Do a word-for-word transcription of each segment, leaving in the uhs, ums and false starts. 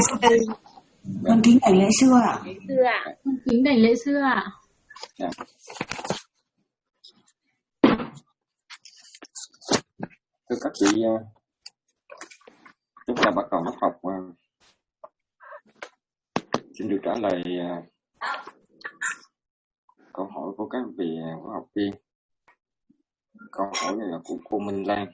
Con kính đảnh lễ sư ạ. Lễ sư ạ. Con kính đảnh lễ sư ạ. Dạ. Thưa các vị, chúng ta bắt đầu lớp học. Xin được trả lời câu hỏi của các vị của học viên. Câu hỏi này là của cô Minh Lan.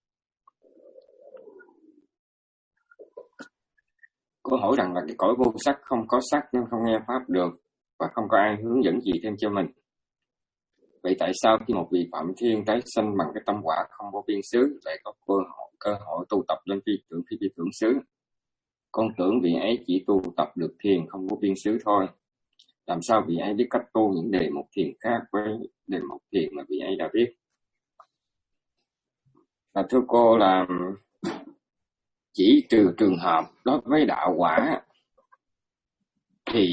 Cô hỏi rằng là cái cõi vô sắc không có sắc nên không nghe pháp được và không có ai hướng dẫn gì thêm cho mình. Vậy tại sao khi một vị phạm thiên tái sanh bằng cái tâm quả không vô biên xứ lại có cơ hội, cơ hội tu tập lên phi tưởng phi phi tưởng xứ? Con tưởng vị ấy chỉ tu tập được thiền không vô biên xứ thôi. Làm sao vị ấy biết cách tu những đề mục thiền khác với đề mục thiền mà vị ấy đã biết? Và thưa cô là chỉ trừ trường hợp đối với đạo quả thì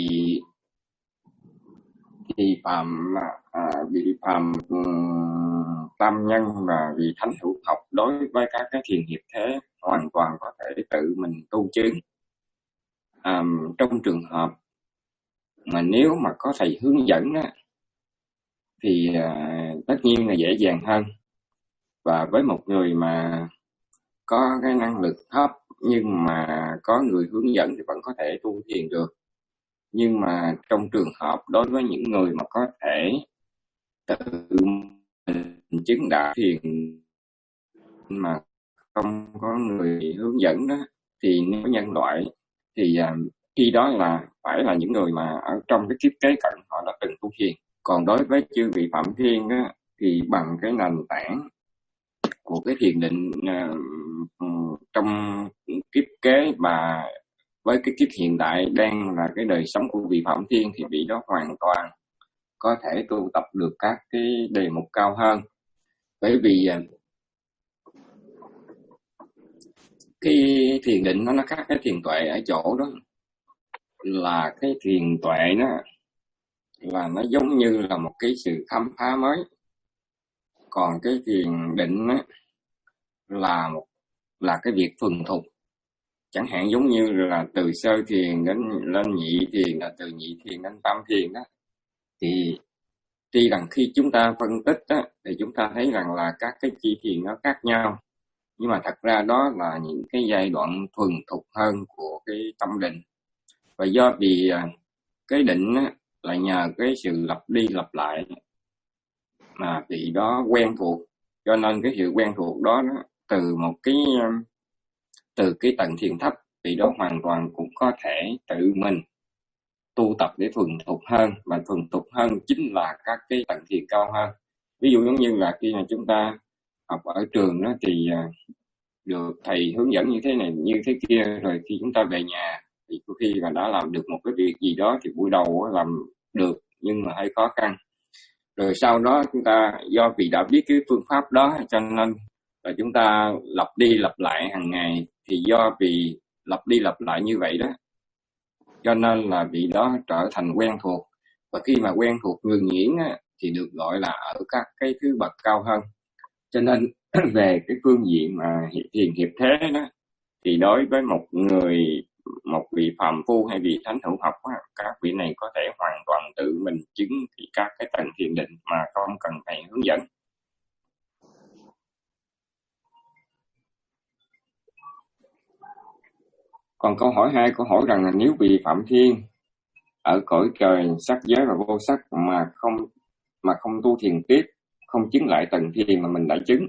thì phàm à, vị phàm um, tam nhân và vị thánh hữu học đối với các cái thiền hiệp thế hoàn toàn có thể tự mình tu chứng. À, trong trường hợp mà nếu mà có thầy hướng dẫn á, thì à, tất nhiên là dễ dàng hơn. Và với một người mà có cái năng lực thấp nhưng mà có người hướng dẫn thì vẫn có thể tu thiền được. Nhưng mà trong trường hợp đối với những người mà có thể tự mình chứng đạo thiền mà không có người hướng dẫn đó, thì nếu nhân loại thì uh, khi đó là phải là những người mà ở trong cái kiếp kế cận họ đã từng tu thiền. Còn đối với chư vị phạm thiên đó, thì bằng cái nền tảng của cái thiền định uh, trong kiếp kế và với cái kiếp hiện tại đang là cái đời sống của vị phạm thiên thì vị đó hoàn toàn có thể tu tập được các cái đề mục cao hơn. Bởi vì cái thiền định nó nó khác cái thiền tuệ ở chỗ đó là cái thiền tuệ đó là nó giống như là một cái sự khám phá mới. Còn cái thiền định đó là một là cái việc thuần thục. Chẳng hạn giống như là từ sơ thiền đến lên nhị thiền, là từ nhị thiền đến tam thiền đó. Thì tuy rằng khi chúng ta phân tích đó, thì chúng ta thấy rằng là các cái chi thiền nó khác nhau. Nhưng mà thật ra đó là những cái giai đoạn thuần thục hơn của cái tâm định. Và do vì cái định á, là nhờ cái sự lặp đi lặp lại mà vị đó quen thuộc. Cho nên cái sự quen thuộc đó, đó từ một cái từ cái tầng thiền thấp thì đó hoàn toàn cũng có thể tự mình tu tập để thuần thục hơn. Và thuần thục hơn chính là các cái tầng thiền cao hơn. Ví dụ giống như là khi mà chúng ta học ở trường đó thì được thầy hướng dẫn như thế này như thế kia, rồi khi chúng ta về nhà thì có khi mà đã làm được một cái việc gì đó thì buổi đầu làm được nhưng mà hơi khó khăn. Rồi sau đó chúng ta do vì đã biết cái phương pháp đó cho nên và chúng ta lặp đi lặp lại hàng ngày, thì do vì lặp đi lặp lại như vậy đó cho nên là vị đó trở thành quen thuộc. Và khi mà quen thuộc nhuần nhuyễn á, thì được gọi là ở các cái thứ bậc cao hơn. Cho nên về cái phương diện mà thiền hiệp thế đó, thì đối với một người, một vị phàm phu hay vị thánh hữu học á, các vị này có thể hoàn toàn tự mình chứng thì các cái tầng thiền định mà không cần thầy hướng dẫn. Còn câu hỏi hai, câu hỏi rằng là nếu vị phạm thiên ở cõi trời sắc giới và vô sắc mà không mà không tu thiền tiếp, không chứng lại tầng thiền mà mình đã chứng,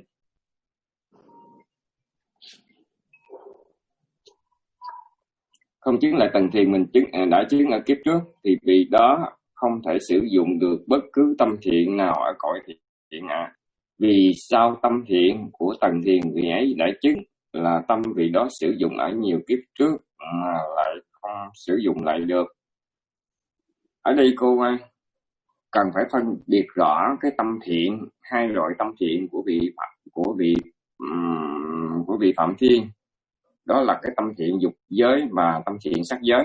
không chứng lại tầng thiền mình chứng đã chứng ở kiếp trước, thì vị đó không thể sử dụng được bất cứ tâm thiện nào ở cõi thiện ạ. À. Vì sao tâm thiện của tầng thiền vị ấy đã chứng là tâm vị đó sử dụng ở nhiều kiếp trước mà lại không sử dụng lại được? Ở đây cô cần phải phân biệt rõ cái tâm thiện, hai loại tâm thiện của vị của vị um, của vị phạm thiên. Đó là cái tâm thiện dục giới và tâm thiện sắc giới.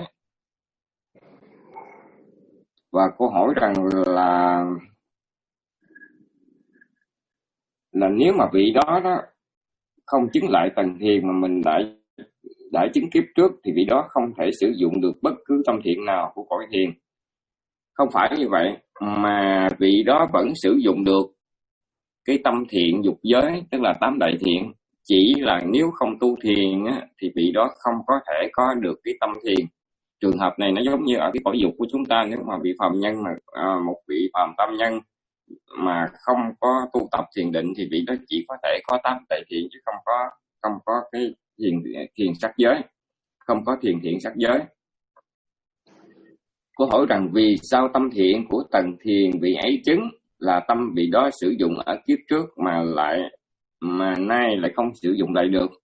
Và cô hỏi rằng là là nếu mà vị đó đó không chứng lại tầng thiền mà mình đã đã chứng kiếp trước thì vị đó không thể sử dụng được bất cứ tâm thiện nào của cõi thiền. Không phải như vậy, mà vị đó vẫn sử dụng được cái tâm thiện dục giới, tức là tám đại thiện. Chỉ là nếu không tu thiền á, thì vị đó không có thể có được cái tâm thiền. Trường hợp này nó giống như ở cái cõi dục của chúng ta, nếu mà vị phàm nhân mà à, một vị phàm tâm nhân mà không có tu tập thiền định thì vị đó chỉ có thể có tám đại thiện, chứ không có không có cái thiền thiền sắc giới, không có thiền thiện sắc giới. Cô hỏi rằng vì sao tâm thiện của tầng thiền vị ấy chứng là tâm vị đó sử dụng ở kiếp trước mà lại mà nay lại không sử dụng lại được?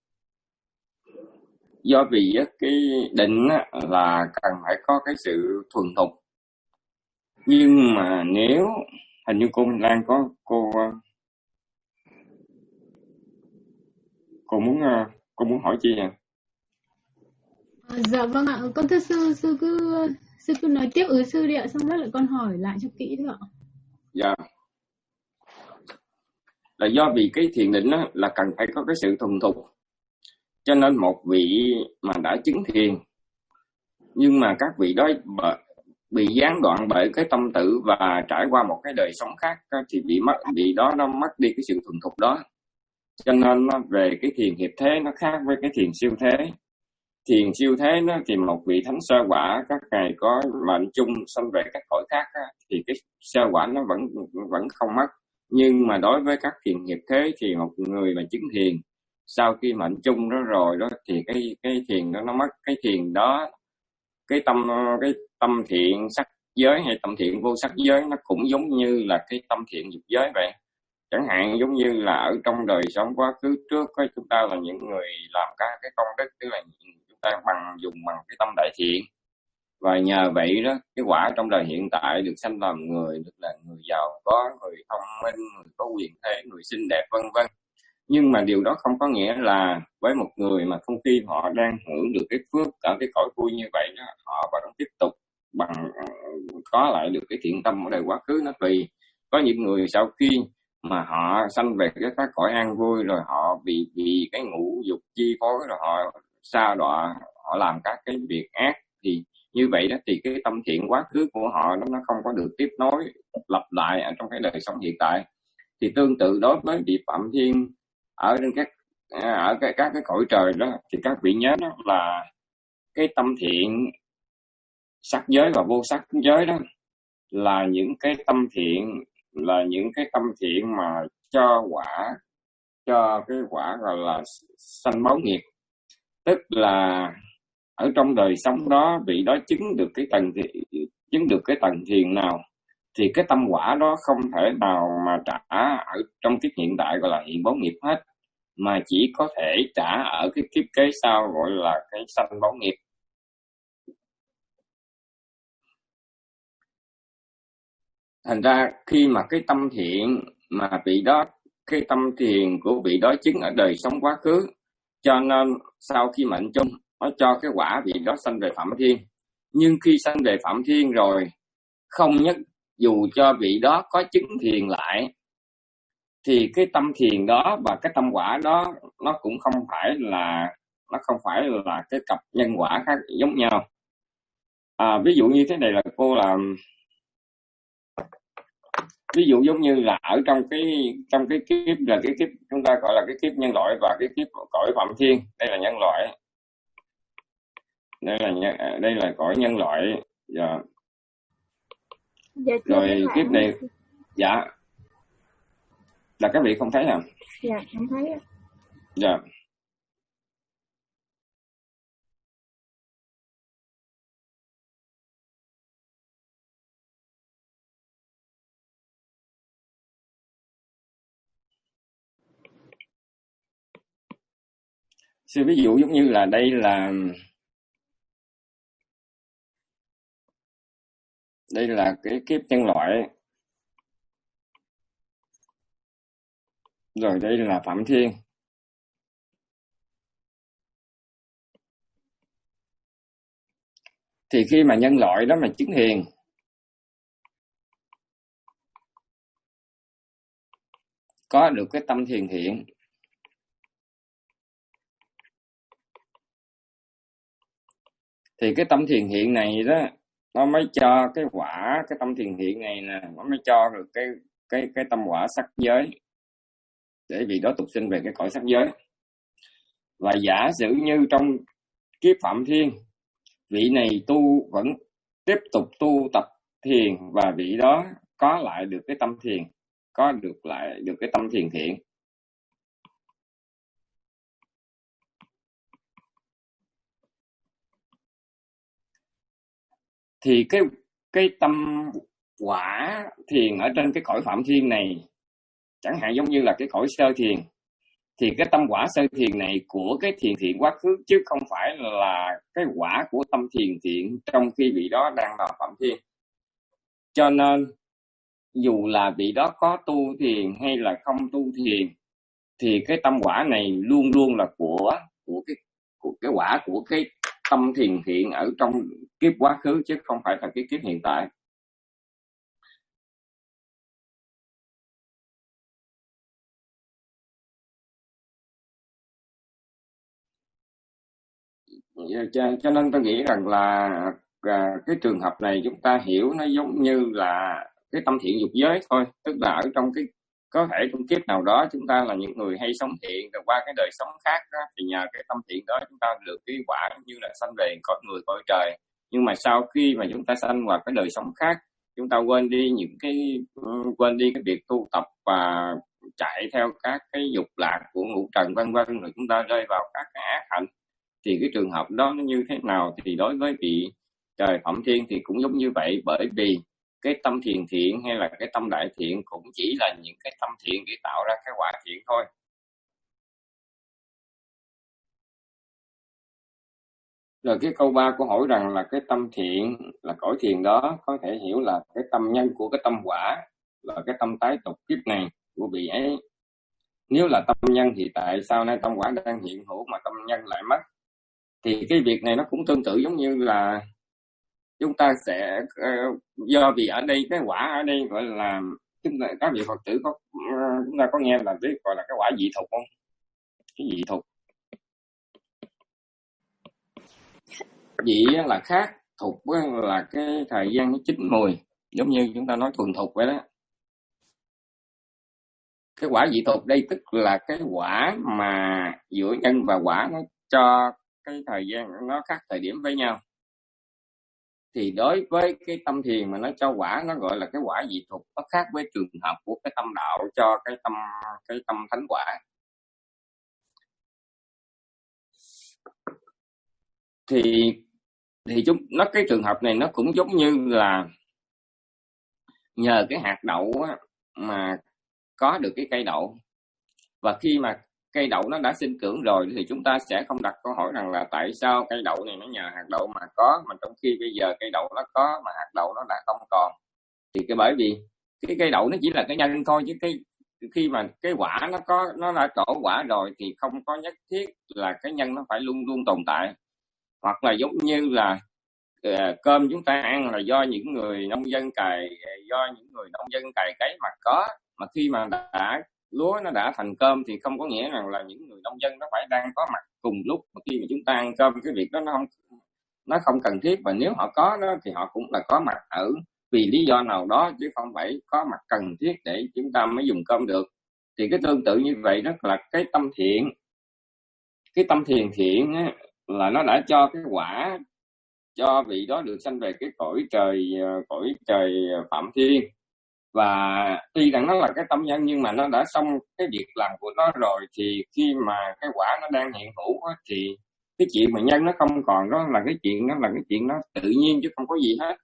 Do vì cái định là cần phải có cái sự thuần thục, nhưng mà nếu hình như cô Lan có cô cô muốn cô muốn hỏi chi à? À, dạ vâng ạ, con thưa sư, sư cứ sư cứ nói tiếp ừ sư đi ạ, xong đó lại con hỏi lại cho kỹ thôi ạ. Dạ, là do vì cái thiền định đó là cần phải có cái sự thuần thục, cho nên một vị mà đã chứng thiền nhưng mà các vị đó bị gián đoạn bởi cái tâm tự và trải qua một cái đời sống khác thì bị mất bị đó nó mất đi cái sự thuần thục đó. Cho nên nó về cái thiền hiệp thế nó khác với cái thiền siêu thế. Thiền siêu thế nó thì một vị thánh sơ quả, các ngài có mệnh chung sanh về các cõi khác á, thì cái sơ quả nó vẫn vẫn không mất. Nhưng mà đối với các thiền hiệp thế thì một người mà chứng thiền sau khi mệnh chung đó rồi đó thì cái cái thiền đó nó mất. Cái thiền đó, cái tâm cái tâm thiện sắc giới hay tâm thiện vô sắc giới nó cũng giống như là cái tâm thiện dục giới vậy. Chẳng hạn giống như là ở trong đời sống quá khứ trước có chúng ta là những người làm các cái công đức, tức là chúng ta bằng dùng bằng cái tâm đại thiện, và nhờ vậy đó cái quả trong đời hiện tại được sanh làm người, được là người giàu có, người thông minh, người có quyền thế, người xinh đẹp vân vân. Nhưng mà điều đó không có nghĩa là với một người mà không khi họ đang hưởng được cái phước ở cái cõi vui như vậy đó, họ vẫn tiếp tục bằng có lại được cái thiện tâm ở đời quá khứ. Nó tùy. Có những người sau khi mà họ sanh về cái các cõi an vui rồi họ bị bị cái ngũ dục chi phối, rồi họ sa đọa, họ làm các cái việc ác, thì như vậy đó thì cái tâm thiện quá khứ của họ nó nó không có được tiếp nối lặp lại ở trong cái đời sống hiện tại. Thì tương tự đối với vị Phạm Thiên ở trên các ở cái các cái cõi trời đó, thì các vị nhớ đó là cái tâm thiện sắc giới và vô sắc giới đó là những cái tâm thiện là những cái tâm thiện mà cho quả cho cái quả gọi là sanh báo nghiệp. Tức là ở trong đời sống đó vị đó chứng được cái tầng chứng được cái tầng thiền nào thì cái tâm quả đó không thể nào mà trả ở trong kiếp hiện tại gọi là hiện báo nghiệp hết, mà chỉ có thể trả ở cái kiếp kế sau gọi là cái sanh báo nghiệp. Thành ra khi mà cái tâm thiện mà vị đó, cái tâm thiền của vị đó chứng ở đời sống quá khứ, cho nên sau khi mệnh chung nó cho cái quả vị đó sanh về Phạm Thiên. Nhưng khi sanh về Phạm Thiên rồi, không nhất dù cho vị đó có chứng thiền lại thì cái tâm thiền đó và cái tâm quả đó nó cũng không phải là nó không phải là cái cặp nhân quả khác giống nhau. À, ví dụ như thế này là cô làm ví dụ giống như là ở trong cái trong cái kiếp là cái kiếp chúng ta gọi là cái kiếp nhân loại và cái kiếp cõi Phạm Thiên. Đây là nhân loại, đây là nhân, đây là cõi nhân loại. Dạ. Dạ, rồi kiếp này dạ là các vị không thấy hả? Dạ không thấy. Dạ. Sư ví dụ giống như là đây là đây là cái kiếp nhân loại, rồi đây là Phạm Thiên. Thì khi mà nhân loại đó mà chứng hiền, có được cái tâm thiền thiện, Thì cái tâm thiền hiện này đó, nó mới cho cái quả, cái tâm thiền hiện này nè, nó mới cho được cái cái cái tâm quả sắc giới, để vị đó tục sinh về cái cõi sắc giới. Và giả sử như trong kiếp Phạm Thiên, vị này tu vẫn tiếp tục tu tập thiền, và vị đó có lại được cái tâm thiền, có được lại được cái tâm thiền thiện, thì cái cái tâm quả thiền ở trên cái cõi Phạm Thiên này, chẳng hạn giống như là cái cõi sơ thiền, thì cái tâm quả sơ thiền này của cái thiền thiện quá khứ, chứ không phải là cái quả của tâm thiền thiện trong khi vị đó đang vào Phạm Thiên. Cho nên dù là vị đó có tu thiền hay là không tu thiền, thì cái tâm quả này luôn luôn là của của cái của cái quả của cái tâm thiền thiện ở trong kiếp quá khứ, chứ không phải là cái kiếp hiện tại. Cho, cho nên tôi nghĩ rằng là à, cái trường hợp này chúng ta hiểu nó giống như là cái tâm thiện dục giới thôi, tức là ở trong cái, có thể trong kiếp nào đó chúng ta là những người hay sống thiện, rồi qua cái đời sống khác đó, thì nhờ cái tâm thiện đó chúng ta được cái quả như là sanh về cõi người cõi trời. Nhưng mà sau khi mà chúng ta sanh vào cái đời sống khác, chúng ta quên đi những cái quên đi cái việc tu tập và chạy theo các cái dục lạc của ngũ trần vân vân, rồi chúng ta rơi vào các cái ác hạnh. Thì cái trường hợp đó nó như thế nào? Thì đối với vị trời Phạm Thiên thì cũng giống như vậy, bởi vì cái tâm thiền thiện hay là cái tâm đại thiện cũng chỉ là những cái tâm thiện để tạo ra cái quả thiện thôi. Rồi cái câu ba của hỏi rằng là cái tâm thiện là cõi thiền đó có thể hiểu là cái tâm nhân của cái tâm quả, là cái tâm tái tục kiếp này của vị ấy. Nếu là tâm nhân thì tại sao nay tâm quả đang hiện hữu mà tâm nhân lại mất? Thì cái việc này nó cũng tương tự giống như là chúng ta sẽ uh, do vì ở đây cái quả ở đây gọi là, chúng ta các vị Phật tử có uh, chúng ta có nghe là biết gọi là cái quả dị thục không? Cái dị thục, dị là khác, thục là cái thời gian nó chín mùi, giống như chúng ta nói thuần thục vậy đó. Cái quả dị thục đây tức là cái quả mà giữa nhân và quả nó cho cái thời gian nó khác thời điểm với nhau. Thì đối với cái tâm thiền mà nó cho quả, nó gọi là cái quả dị thục, nó khác với trường hợp của cái tâm đạo cho cái tâm cái tâm thánh quả. Thì thì chúng nó cái trường hợp này nó cũng giống như là nhờ cái hạt đậu á, mà có được cái cây đậu, và khi mà cây đậu nó đã sinh trưởng rồi thì chúng ta sẽ không đặt câu hỏi rằng là tại sao cây đậu này nó nhờ hạt đậu mà có, mà trong khi bây giờ cây đậu nó có mà hạt đậu nó đã không còn. Thì cái bởi vì cái cây đậu nó chỉ là cái nhân thôi, chứ cái khi mà cái quả nó có nó đã trổ quả rồi thì không có nhất thiết là cái nhân nó phải luôn luôn tồn tại. Hoặc là giống như là uh, cơm chúng ta ăn là do những người nông dân cày do những người nông dân cày cấy mà có, mà khi mà đã lúa nó đã thành cơm thì không có nghĩa rằng là những người nông dân nó phải đang có mặt cùng lúc mà khi mà chúng ta ăn cơm. Cái việc đó nó không nó không cần thiết, và nếu họ có đó thì họ cũng là có mặt ở vì lý do nào đó, chứ không phải có mặt cần thiết để chúng ta mới dùng cơm được. Thì cái tương tự như vậy, đó là cái tâm thiện, cái tâm thiền thiện á, là nó đã cho cái quả cho vị đó được sanh về cái cõi trời cõi trời Phạm Thiên. Và tuy rằng nó là cái tâm nhân, nhưng mà nó đã xong cái việc làm của nó rồi, thì khi mà cái quả nó đang hiện hữu á, thì cái chuyện mà nhân nó không còn, đó là cái chuyện đó là cái chuyện nó tự nhiên chứ không có gì hết.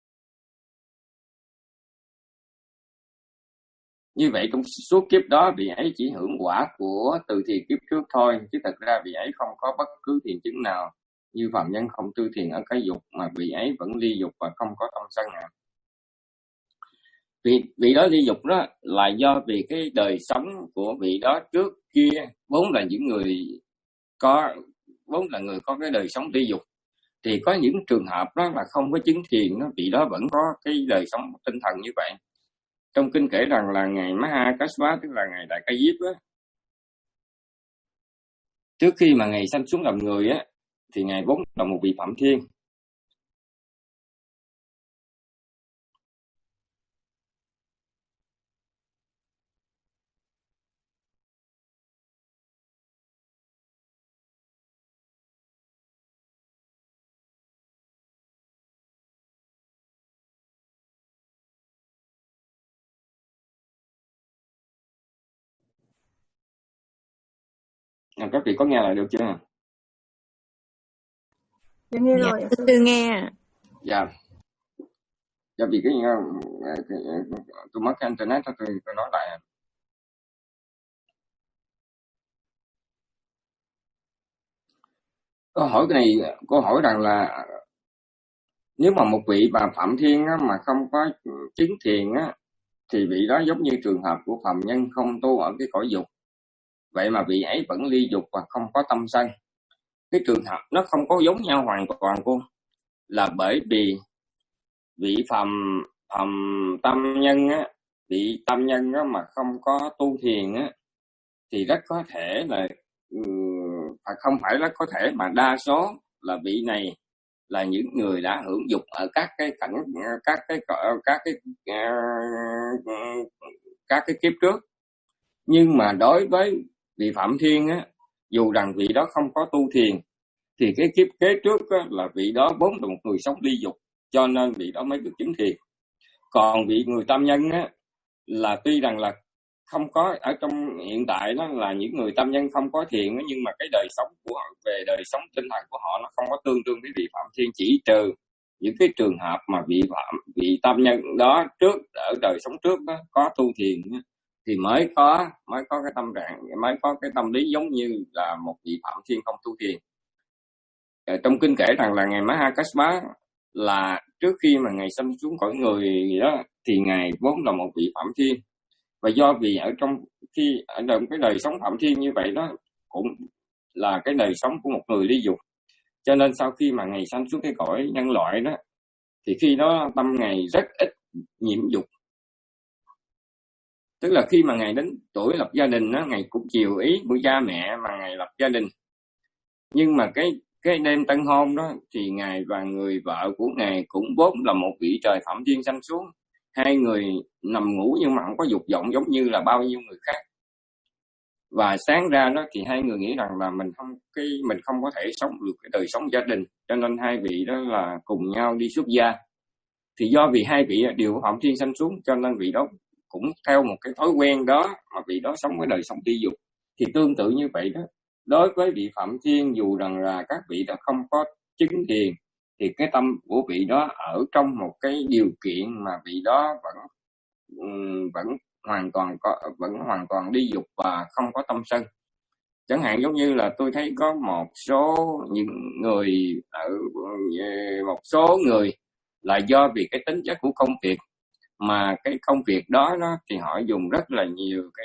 Như vậy trong suốt kiếp đó vị ấy chỉ hưởng quả của từ thiền kiếp trước thôi, chứ thật ra vị ấy không có bất cứ thiền chứng nào như phàm nhân không tư thiền ở cái dục, mà vị ấy vẫn ly dục và không có tâm sân nào. Vị, vị đó ly dục đó là do vì cái đời sống của vị đó trước kia vốn là những người có vốn là người có cái đời sống ly dục, thì có những trường hợp đó là không có chứng thiền đó, vị đó vẫn có cái đời sống tinh thần như vậy. Trong kinh kể rằng là ngài Mahakaspa, tức là ngài Đại Ca Diếp á, trước khi mà ngài sanh xuống làm người á, thì ngài vốn là một vị Phạm Thiên, À, các vị có nghe lại được chưa? Dạ nghe Dạ, rồi ạ. sư nghe. Dạ. Dạ vì cái, cái, cái tôi mất cái internet tôi tôi nói lại. Câu hỏi cái này, câu hỏi rằng là nếu mà một vị bà Phạm Thiên á, mà không có chứng thiền á, thì vị đó giống như trường hợp của phàm nhân không tu ở cái cõi dục. Vậy mà vị ấy vẫn ly dục và không có tâm sân. Cái trường hợp nó không có giống nhau hoàn toàn cô, là bởi vì vị phàm phàm tâm nhân á, vị tâm nhân á mà không có tu thiền á, thì rất có thể là phải không phải rất có thể mà đa số là vị này là những người đã hưởng dục ở các cái cảnh các cái các cái các cái kiếp trước. Nhưng mà đối với vị Phạm Thiên á, dù rằng vị đó không có tu thiền, thì cái kiếp kế trước á, là vị đó vốn là một người sống ly dục, cho nên vị đó mới được chứng thiền. Còn vị người tâm nhân á, là tuy rằng là không có ở trong hiện tại đó là những người tâm nhân không có thiền, nhưng mà cái đời sống của họ, về đời sống tinh thần của họ nó không có tương đương với vị Phạm Thiên, chỉ trừ những cái trường hợp mà vị phạm vị tâm nhân đó trước ở đời sống trước đó có tu thiền thì mới có mới có cái tâm trạng mới có cái tâm lý giống như là một vị Phạm Thiên không tu thiền. Ở trong kinh kể rằng là ngài Mahakaspa là trước khi mà ngài sanh xuống cõi người đó thì ngài vốn là một vị Phạm Thiên, và do vì ở trong khi ở trong cái đời sống Phạm Thiên như vậy đó cũng là cái đời sống của một người ly dục, cho nên sau khi mà ngài sanh xuống cái cõi nhân loại đó thì khi đó tâm ngài rất ít nhiễm dục. Tức là khi mà ngài đến tuổi lập gia đình đó, ngài cũng chiều ý của cha mẹ mà ngài lập gia đình. Nhưng mà cái cái đêm tân hôn đó thì ngài và người vợ của ngài cũng vốn là một vị trời Phạm Thiên sanh xuống. Hai người nằm ngủ nhưng mà không có dục vọng giống như là bao nhiêu người khác. Và sáng ra đó thì hai người nghĩ rằng là mình không cái mình không có thể sống được cái đời sống gia đình, cho nên hai vị đó là cùng nhau đi xuất gia. Thì do vì hai vị đều Phạm Thiên sanh xuống, cho nên vị đó cũng theo một cái thói quen đó mà vị đó sống cái đời sống ly dục. Thì tương tự như vậy đó, đối với vị Phạm Thiên dù rằng là các vị đã không có chứng thiền, thì cái tâm của vị đó ở trong một cái điều kiện mà vị đó vẫn vẫn hoàn toàn có vẫn hoàn toàn ly dục và không có tâm sân. Chẳng hạn giống như là tôi thấy có một số những người ở một số người là do vì cái tính chất của công việc mà cái công việc đó nó thì họ dùng rất là nhiều cái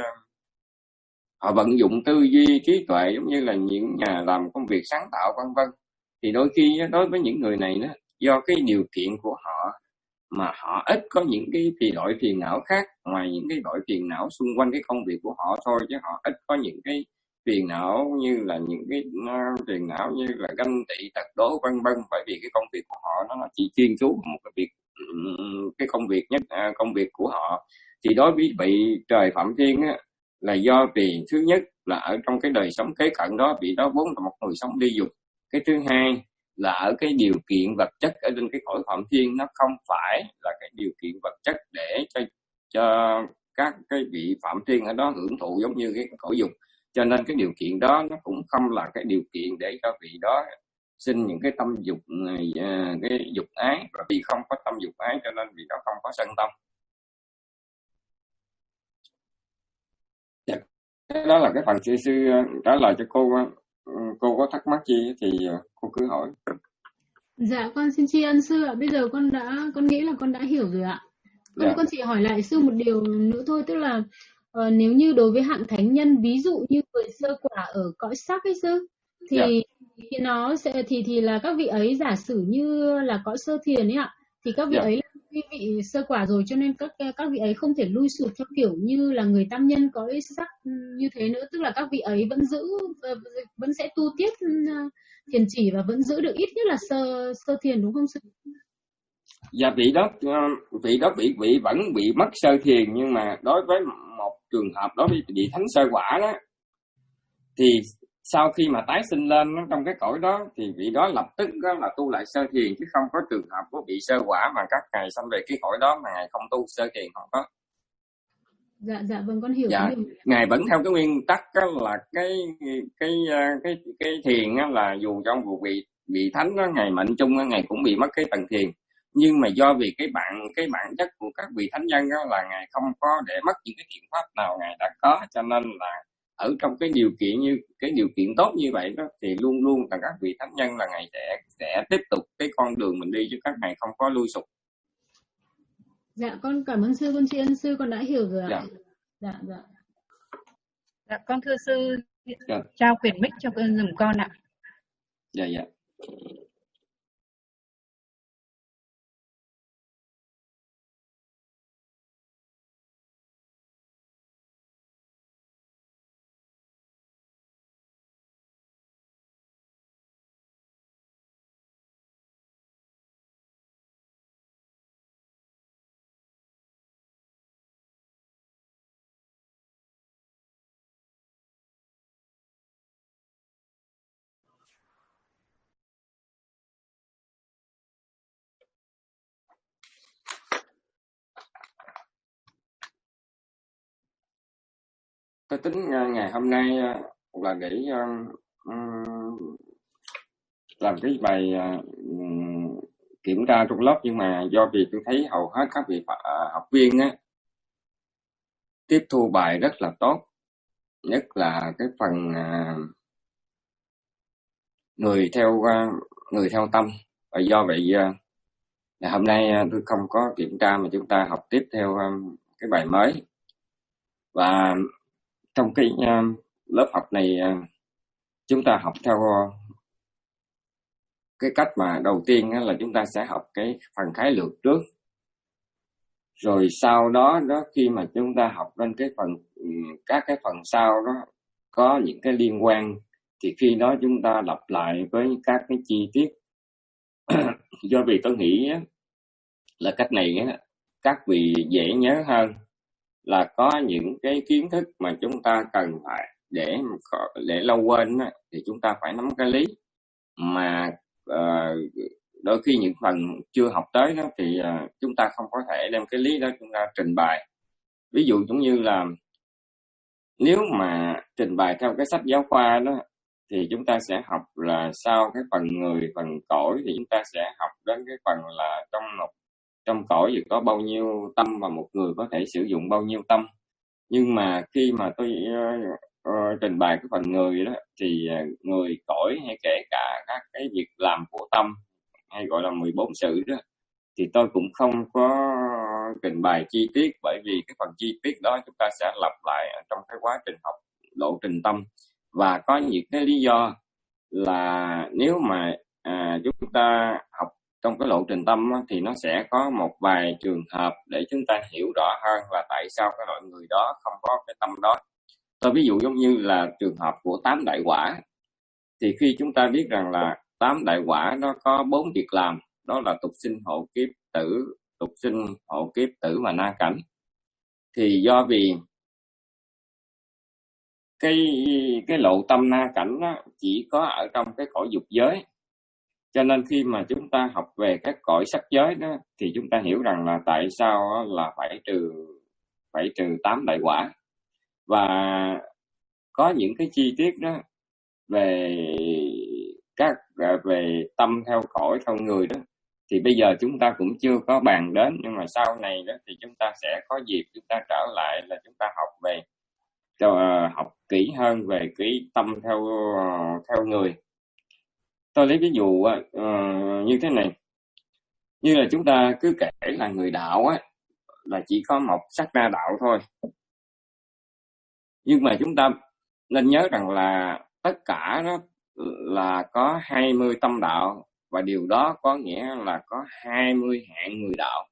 họ vận dụng tư duy trí tuệ giống như là những nhà làm công việc sáng tạo vân vân. Thì đôi khi đối với những người này đó, do cái điều kiện của họ mà họ ít có những cái thì loại phiền não khác ngoài những cái loại phiền não xung quanh cái công việc của họ thôi, chứ họ ít có những cái phiền não như là những cái uh, phiền não như là ganh tị tật đố vân vân, bởi vì cái công việc của họ nó chỉ chuyên chú một cái việc cái công việc nhất uh, công việc của họ. Thì đối với vị trời Phạm Thiên á, là do vì thứ nhất là ở trong cái đời sống kế cận đó vị đó vốn là một người sống ly dục. Cái thứ hai là ở cái điều kiện vật chất ở trên cái cõi Phạm Thiên nó không phải là cái điều kiện vật chất để cho, cho các cái vị Phạm Thiên ở đó hưởng thụ giống như cái cõi dục, cho nên cái điều kiện đó nó cũng không là cái điều kiện để cho vị đó sinh những cái tâm dục cái dục ái, và vì không có tâm dục ái cho nên vị đó không có sân tâm. Cái đó là cái phần sư sư trả lời cho cô. Cô có thắc mắc gì thì cô cứ hỏi. Dạ con xin tri ân sư ạ. Bây giờ con đã con nghĩ là con đã hiểu rồi ạ. Con dạ. con chỉ hỏi lại sư một điều nữa thôi, tức là uh, nếu như đối với hạng thánh nhân, ví dụ như người sơ quả ở cõi sắc ấy sư, thì dạ. thì nó sẽ thì thì là các vị ấy giả sử như là cõi sơ thiền ấy ạ, thì các vị dạ. ấy là quý vị sơ quả rồi, cho nên các các vị ấy không thể lui sụt theo kiểu như là người tam nhân cõi sắc như thế nữa, tức là các vị ấy vẫn giữ vẫn sẽ tu tiếp thiền chỉ và vẫn giữ được ít nhất là sơ sơ thiền, đúng không sư? Dạ vị đó vị đó bị bị vẫn bị mất sơ thiền, nhưng mà đối với một trường hợp đó bị bị thánh sơ quả đó thì sau khi mà tái sinh lên trong cái cõi đó thì vị đó lập tức đó là tu lại sơ thiền, chứ không có trường hợp của vị sơ quả mà các ngài sanh về cái cõi đó mà ngài không tu sơ thiền, không có. Dạ dạ vâng, con hiểu Dạ, cái điều. ngài vẫn theo cái nguyên tắc á, là cái cái cái cái thiền á, là dù trong một vị vị thánh đó, ngài mệnh chung á, ngài cũng bị mất cái tầng thiền, nhưng mà do vì cái bản cái bản chất của các vị thánh nhân đó là ngài không có để mất những cái thiện pháp nào ngài đã có, cho nên là ở trong cái điều kiện như cái điều kiện tốt như vậy đó, thì luôn luôn là các vị thánh nhân là ngài sẽ sẽ tiếp tục cái con đường mình đi, chứ các ngài không có lui sụp. Dạ con cảm ơn sư, con tri ân sư, con đã hiểu rồi ạ. Dạ. Dạ dạ. Dạ, con thưa sư, Dạ. trao quyền mic cho con dùm con ạ. Dạ dạ. Tôi tính uh, ngày hôm nay uh, là để uh, um, làm cái bài uh, kiểm tra trong lớp, nhưng mà do vì tôi thấy hầu hết các vị uh, học viên á, tiếp thu bài rất là tốt, nhất là cái phần uh, người theo uh, người theo tâm, và do vậy uh, ngày hôm nay uh, tôi không có kiểm tra mà chúng ta học tiếp theo um, cái bài mới. Và trong cái uh, lớp học này uh, chúng ta học theo uh, cái cách mà đầu tiên uh, là chúng ta sẽ học cái phần khái lược trước, rồi sau đó đó khi mà chúng ta học lên cái phần um, các cái phần sau đó có những cái liên quan, thì khi đó chúng ta lặp lại với các cái chi tiết. Do vì tôi nghĩ uh, là cách này uh, các vị dễ nhớ hơn là có những cái kiến thức mà chúng ta cần phải để để lâu quên á, thì chúng ta phải nắm cái lý mà uh, đôi khi những phần chưa học tới đó thì uh, chúng ta không có thể đem cái lý đó chúng ta trình bày. Ví dụ giống như là nếu mà trình bày theo cái sách giáo khoa đó thì chúng ta sẽ học là sau cái phần người, phần cõi, thì chúng ta sẽ học đến cái phần là trong một trong cõi thì có bao nhiêu tâm và một người có thể sử dụng bao nhiêu tâm. Nhưng mà khi mà tôi uh, uh, trình bày cái phần người đó thì uh, người, cõi hay kể cả các cái việc làm của tâm hay gọi là mười bốn sự đó thì tôi cũng không có trình bày chi tiết, bởi vì cái phần chi tiết đó chúng ta sẽ lặp lại ở trong cái quá trình học lộ trình tâm. Và có những cái lý do là nếu mà à, chúng ta học trong cái lộ trình tâm á, thì nó sẽ có một vài trường hợp để chúng ta hiểu rõ hơn là tại sao cái loại người đó không có cái tâm đó. Tôi ví dụ giống như là trường hợp của tám đại quả, thì khi chúng ta biết rằng là tám đại quả nó có bốn việc làm, đó là tục sinh, hộ kiếp, tử, tục sinh, hộ kiếp, tử và na cảnh. Thì do vì cái cái lộ tâm na cảnh đó chỉ có ở trong cái cõi dục giới, cho nên khi mà chúng ta học về các cõi sắc giới đó thì chúng ta hiểu rằng là tại sao là phải trừ phải trừ tám đại quả. Và có những cái chi tiết đó về các về tâm theo cõi theo người đó thì bây giờ chúng ta cũng chưa có bàn đến, nhưng mà sau này đó thì chúng ta sẽ có dịp chúng ta trở lại là chúng ta học về uh, học kỹ hơn về cái tâm theo uh, theo người. Tôi lấy ví dụ uh, như thế này, như là chúng ta cứ kể là người đạo á, là chỉ có một sát na đạo thôi, nhưng mà chúng ta nên nhớ rằng là tất cả đó là có hai mươi tâm đạo, và điều đó có nghĩa là có hai mươi hạng người đạo.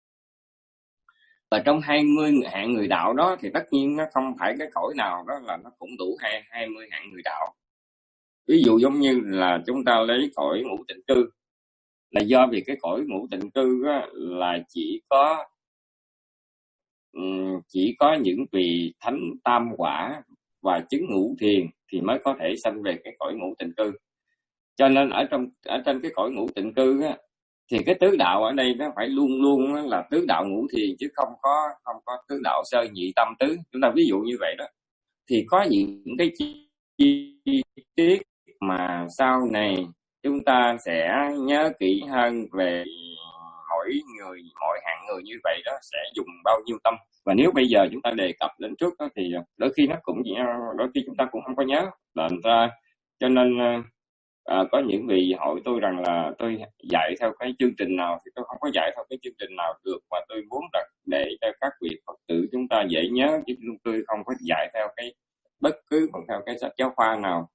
Và trong hai mươi hạng người đạo đó thì tất nhiên nó không phải cái cõi nào đó là nó cũng đủ hai mươi hạng người đạo. Ví dụ giống như là chúng ta lấy cõi ngũ tịnh cư, là do vì cái cõi ngũ tịnh cư á, là chỉ có chỉ có những vị thánh tam quả và chứng ngũ thiền thì mới có thể sanh về cái cõi ngũ tịnh cư. Cho nên ở trong ở trên cái cõi ngũ tịnh cư á, Thì cái tứ đạo ở đây nó phải luôn luôn là tứ đạo ngũ thiền, chứ không có không có tứ đạo sơ nhị tâm tứ. Chúng ta ví dụ như vậy đó. Thì có những cái chi tiết mà sau này chúng ta sẽ nhớ kỹ hơn về mỗi người, mỗi hạng người như vậy đó sẽ dùng bao nhiêu tâm. Và nếu bây giờ chúng ta đề cập đến trước đó, thì đôi khi nó cũng đôi khi chúng ta cũng không có nhớ. Là ta, cho nên à, có những vị hỏi tôi rằng là tôi dạy theo cái chương trình nào, thì tôi không có dạy theo cái chương trình nào được, mà tôi muốn đặt để cho các vị Phật tử chúng ta dễ nhớ, chứ tôi không có dạy theo cái bất cứ một theo cái sách giáo khoa nào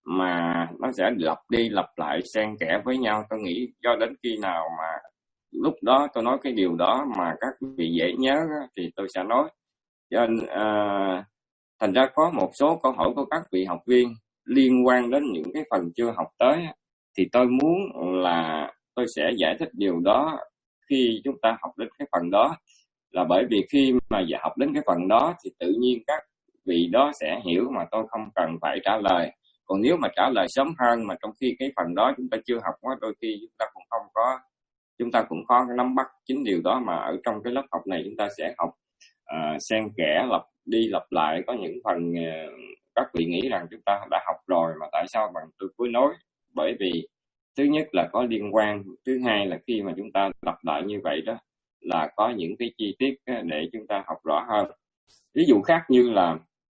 mà nó sẽ lặp đi lặp lại xen kẽ với nhau. Tôi nghĩ cho đến khi nào mà lúc đó tôi nói cái điều đó mà các vị dễ nhớ thì tôi sẽ nói. Cho nên à, thành ra có một số câu hỏi của các vị học viên liên quan đến những cái phần chưa học tới, thì tôi muốn là tôi sẽ giải thích điều đó khi chúng ta học đến cái phần đó. Là bởi vì khi mà học đến cái phần đó thì tự nhiên các vị đó sẽ hiểu mà tôi không cần phải trả lời. Còn nếu mà trả lời sớm hơn mà trong khi cái phần đó chúng ta chưa học quá, đôi khi chúng ta cũng không có, chúng ta cũng khó nắm bắt chính điều đó. Mà ở trong cái lớp học này chúng ta sẽ học uh, xen kẽ, lặp đi lặp lại. Có những phần uh, các vị nghĩ rằng chúng ta đã học rồi mà tại sao bằng tôi cuối nói. Bởi vì thứ nhất là có liên quan, thứ hai là khi mà chúng ta lặp lại như vậy đó là có những cái chi tiết để chúng ta học rõ hơn. Ví dụ khác như là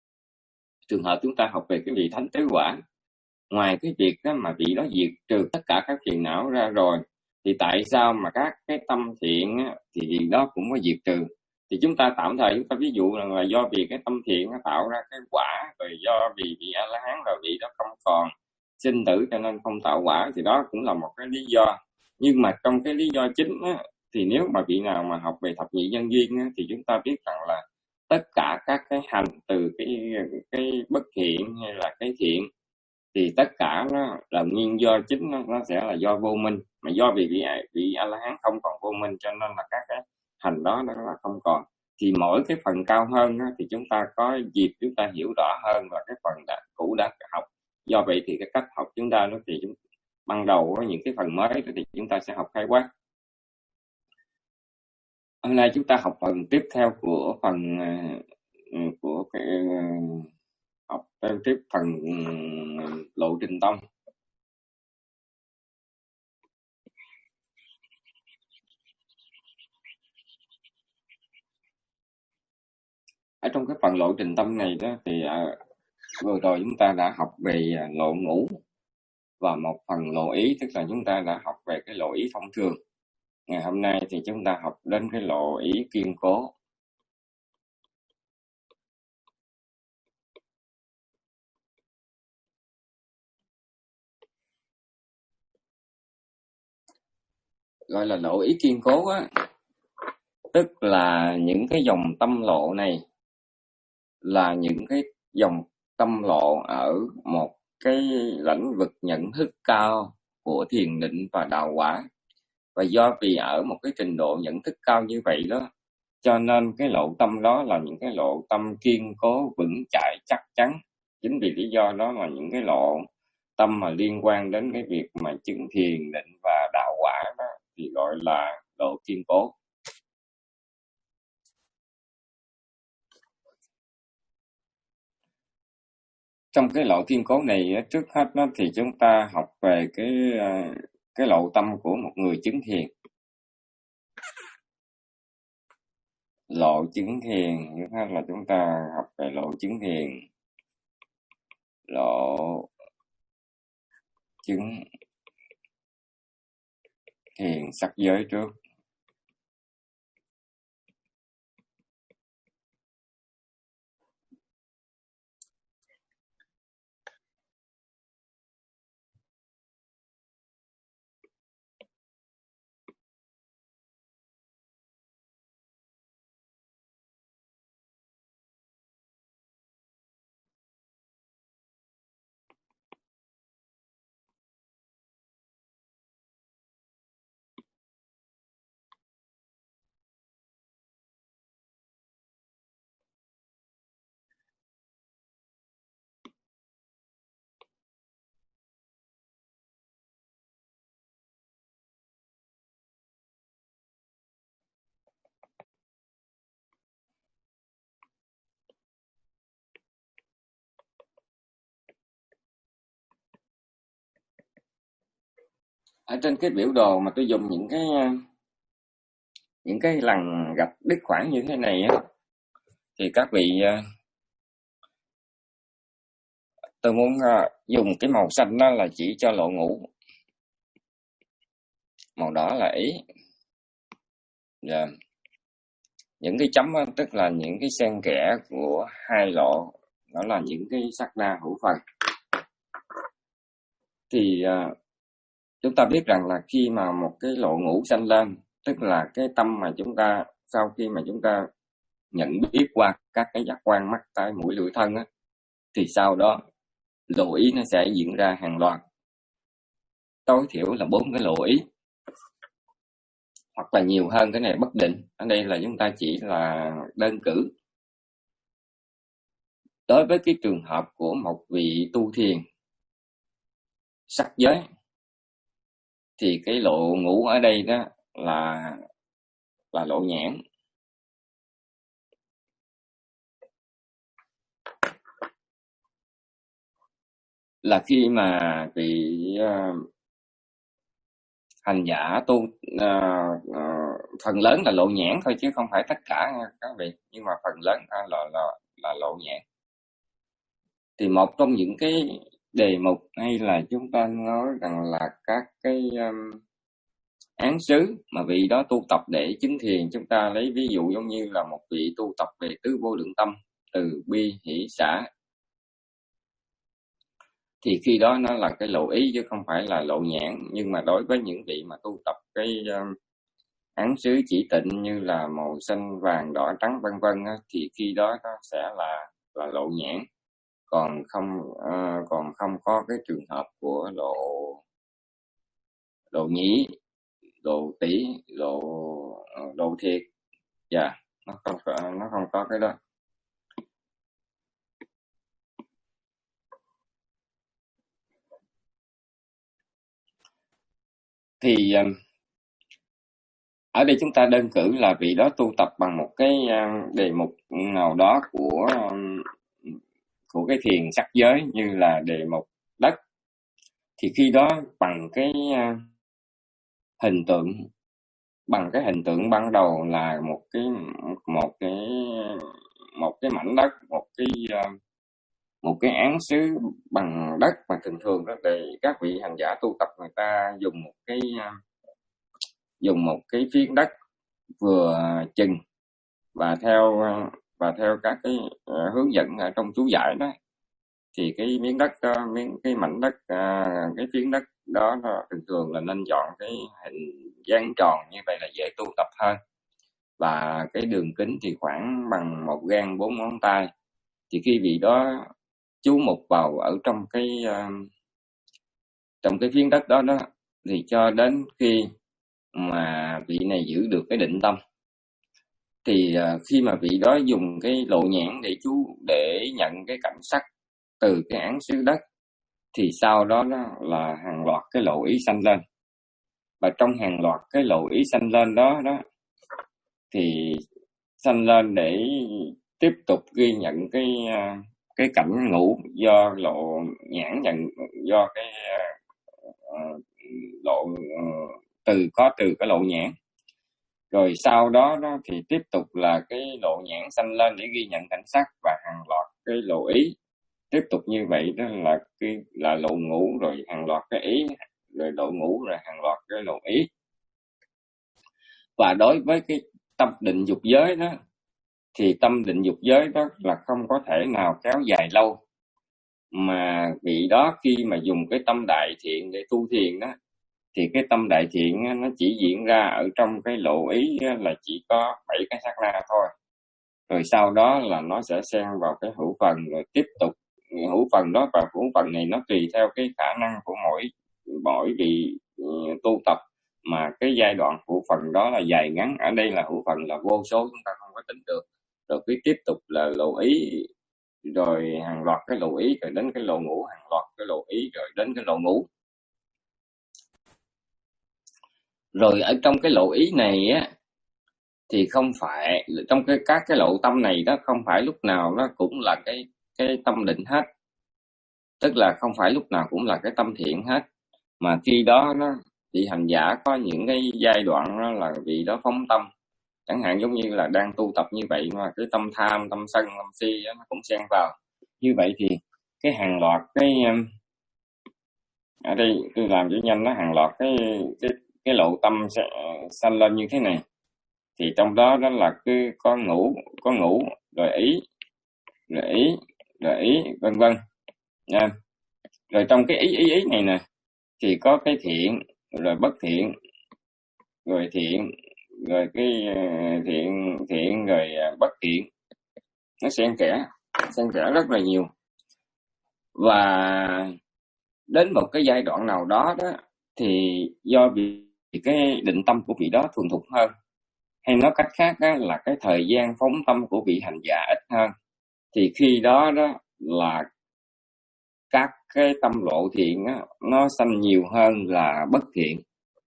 trường hợp chúng ta học về cái vị thánh tứ quả, ngoài cái việc đó mà vị đó diệt trừ tất cả các phiền não ra rồi, thì tại sao mà các cái tâm thiện thì vị đó cũng có diệt trừ? Thì chúng ta tạm thời chúng ta ví dụ là do vì cái tâm thiện nó tạo ra cái quả, rồi do vì vị A La Hán rồi vị đó không còn sinh tử cho nên không tạo quả, thì đó cũng là một cái lý do. Nhưng mà trong cái lý do chính á, thì nếu mà vị nào mà học về thập nhị nhân duyên á, thì chúng ta biết rằng là tất cả các cái hành từ cái cái bất thiện hay là cái thiện thì tất cả nó là nguyên do chính, nó, nó sẽ là do vô minh. Mà do vì vị vị A La Hán không còn vô minh cho nên là các cái hành đó nó là không còn. Thì mỗi cái phần cao hơn đó, thì chúng ta có dịp chúng ta hiểu rõ hơn là cái phần đã, cũ đã học. Do vậy thì cái cách học chúng ta nó thì chúng, ban đầu có những cái phần mới thì chúng ta sẽ học khái quát. Hôm nay chúng ta học phần tiếp theo của phần của cái học tiếp phần lộ trình tông. Ở trong cái phần lộ trình tâm này đó thì à, vừa rồi chúng ta đã học về lộ ngũ và một phần lộ ý, tức là chúng ta đã học về cái lộ ý thông thường. Ngày hôm nay thì chúng ta học đến cái lộ ý kiên cố. Gọi là lộ ý kiên cố á, tức là những cái dòng tâm lộ này là những cái dòng tâm lộ ở một cái lĩnh vực nhận thức cao của thiền định và đạo quả. Và do vì ở một cái trình độ nhận thức cao như vậy đó, cho nên cái lộ tâm đó là những cái lộ tâm kiên cố, vững chãi, chắc chắn. Chính vì lý do đó là những cái lộ tâm mà liên quan đến cái việc mà chứng thiền định và đạo quả đó thì gọi là lộ kiên cố. Trong cái lộ kiên cố này, trước hết đó, thì chúng ta học về cái cái lộ tâm của một người chứng thiền. Lộ chứng thiền, trước hết là chúng ta học về lộ chứng thiền. Lộ chứng thiền sắc giới trước. ở trên cái biểu đồ mà tôi dùng những cái những cái lần gạch đứt khoảng như thế này á, thì các vị, tôi muốn dùng cái màu xanh đó là chỉ cho lộ ngũ, màu đỏ là ý. Yeah. Những cái chấm đó, tức là những cái xen kẽ của hai lộ, đó là những cái sát na hữu phần. Thì uh, chúng ta biết rằng là khi mà một cái lộ ngũ sanh lên, tức là cái tâm mà chúng ta sau khi mà chúng ta nhận biết qua các cái giác quan mắt tai mũi lưỡi thân á, thì sau đó lộ ý nó sẽ diễn ra hàng loạt, tối thiểu là bốn cái lộ ý, hoặc là nhiều hơn, cái này bất định. Ở đây là chúng ta chỉ là đơn cử. Đối với cái trường hợp của một vị tu thiền sắc giới, thì cái lộ ngũ ở đây đó là là lộ nhãn. Là khi mà vị uh, hành giả tu, uh, uh, phần lớn là lộ nhãn thôi chứ không phải tất cả nha các vị, nhưng mà phần lớn uh, là, là, là lộ nhãn. Thì một trong những cái đề mục hay là chúng ta nói rằng là các cái um, án xứ mà vị đó tu tập để chứng thiền, chúng ta lấy ví dụ giống như là một vị tu tập về tứ vô lượng tâm, từ bi hỷ xả, thì khi đó nó là cái lộ ý chứ không phải là lộ nhãn. Nhưng mà đối với những vị mà tu tập cái um, án xứ chỉ tịnh như là màu xanh vàng đỏ trắng vân vân á, thì khi đó nó sẽ là là lộ nhãn, còn không uh, còn không có cái trường hợp của lộ lộ nhĩ, lộ tỷ, lộ lộ thiệt. Dạ, yeah, nó không nó không có cái đó. Thì ở đây chúng ta đơn cử là vị đó tu tập bằng một cái đề mục nào đó của của cái thiền sắc giới, như là đề mục đất, thì khi đó bằng cái hình tượng bằng cái hình tượng ban đầu là một cái một cái một cái mảnh đất, một cái một cái án xứ bằng đất mà thường thường đó, để các vị hành giả tu tập người ta dùng một cái dùng một cái phiến đất vừa chừng, và theo và theo các cái uh, hướng dẫn ở trong chú giải đó, thì cái miếng đất uh, miếng cái mảnh đất uh, cái phiến đất đó nó thường thường là nên chọn cái hình dáng tròn, như vậy là dễ tu tập hơn, và cái đường kính thì khoảng bằng một gang bốn ngón tay. Thì khi vị đó chú mục vào ở trong cái uh, trong cái phiến đất đó đó, thì cho đến khi mà vị này giữ được cái định tâm, thì uh, khi mà vị đó dùng cái lộ nhãn để chú để nhận cái cảnh sắc từ cái án xứ đất, thì sau đó, đó là hàng loạt cái lộ ý sanh lên. Và trong hàng loạt cái lộ ý sanh lên đó đó thì sanh lên để tiếp tục ghi nhận cái uh, cái cảnh ngũ do lộ nhãn nhận, do cái uh, lộ uh, từ có từ cái lộ nhãn. Rồi sau đó, đó thì tiếp tục là cái lộ nhãn sanh lên để ghi nhận cảnh sắc, và hàng loạt cái lộ ý tiếp tục như vậy, đó là cái là lộ ngũ, rồi hàng loạt cái ý, rồi lộ ngũ, rồi hàng loạt cái lộ ý. Và đối với cái tâm định dục giới đó, thì tâm định dục giới đó là không có thể nào kéo dài lâu, mà vị đó khi mà dùng cái tâm đại thiện để tu thiền đó, thì cái tâm đại thiện nó chỉ diễn ra ở trong cái lộ ý là chỉ có bảy cái sát na thôi. Rồi sau đó là nó sẽ xen vào cái hữu phần, rồi tiếp tục hữu phần đó, và hữu phần này nó tùy theo cái khả năng của mỗi mỗi vị tu tập mà cái giai đoạn hữu phần đó là dài ngắn. Ở đây là hữu phần là vô số, chúng ta không có tính được. Rồi cứ tiếp tục là lộ ý, rồi hàng loạt cái lộ ý, rồi đến cái lộ ngũ, hàng loạt cái lộ ý, rồi đến cái lộ ngũ. Rồi ở trong cái lộ ý này á, thì không phải trong cái các cái lộ tâm này đó, không phải lúc nào nó cũng là cái cái tâm định hết, tức là không phải lúc nào cũng là cái tâm thiện hết, mà khi đó nó vị hành giả có những cái giai đoạn đó là vị đó phóng tâm, chẳng hạn giống như là đang tu tập như vậy mà cái tâm tham, tâm sân, tâm si nó cũng xen vào. Như vậy thì cái hàng loạt cái ở đây tôi làm cho nhanh, nó hàng loạt cái cái cái lộ tâm sẽ sanh lên như thế này. Thì trong đó đó là cứ có ngủ, có ngủ rồi ý, rồi ý, rồi ý, vân vân nha. Rồi trong cái ý ý ý này nè thì có cái thiện, rồi bất thiện, rồi thiện, rồi cái thiện thiện rồi bất thiện, nó xen kẽ xen kẽ rất là nhiều. Và đến một cái giai đoạn nào đó đó thì do vì cái định tâm của vị đó thuần thục hơn, hay nói cách khác đó là cái thời gian phóng tâm của vị hành giả ít hơn, thì khi đó đó là các cái tâm lộ thiện á, nó sanh nhiều hơn là bất thiện.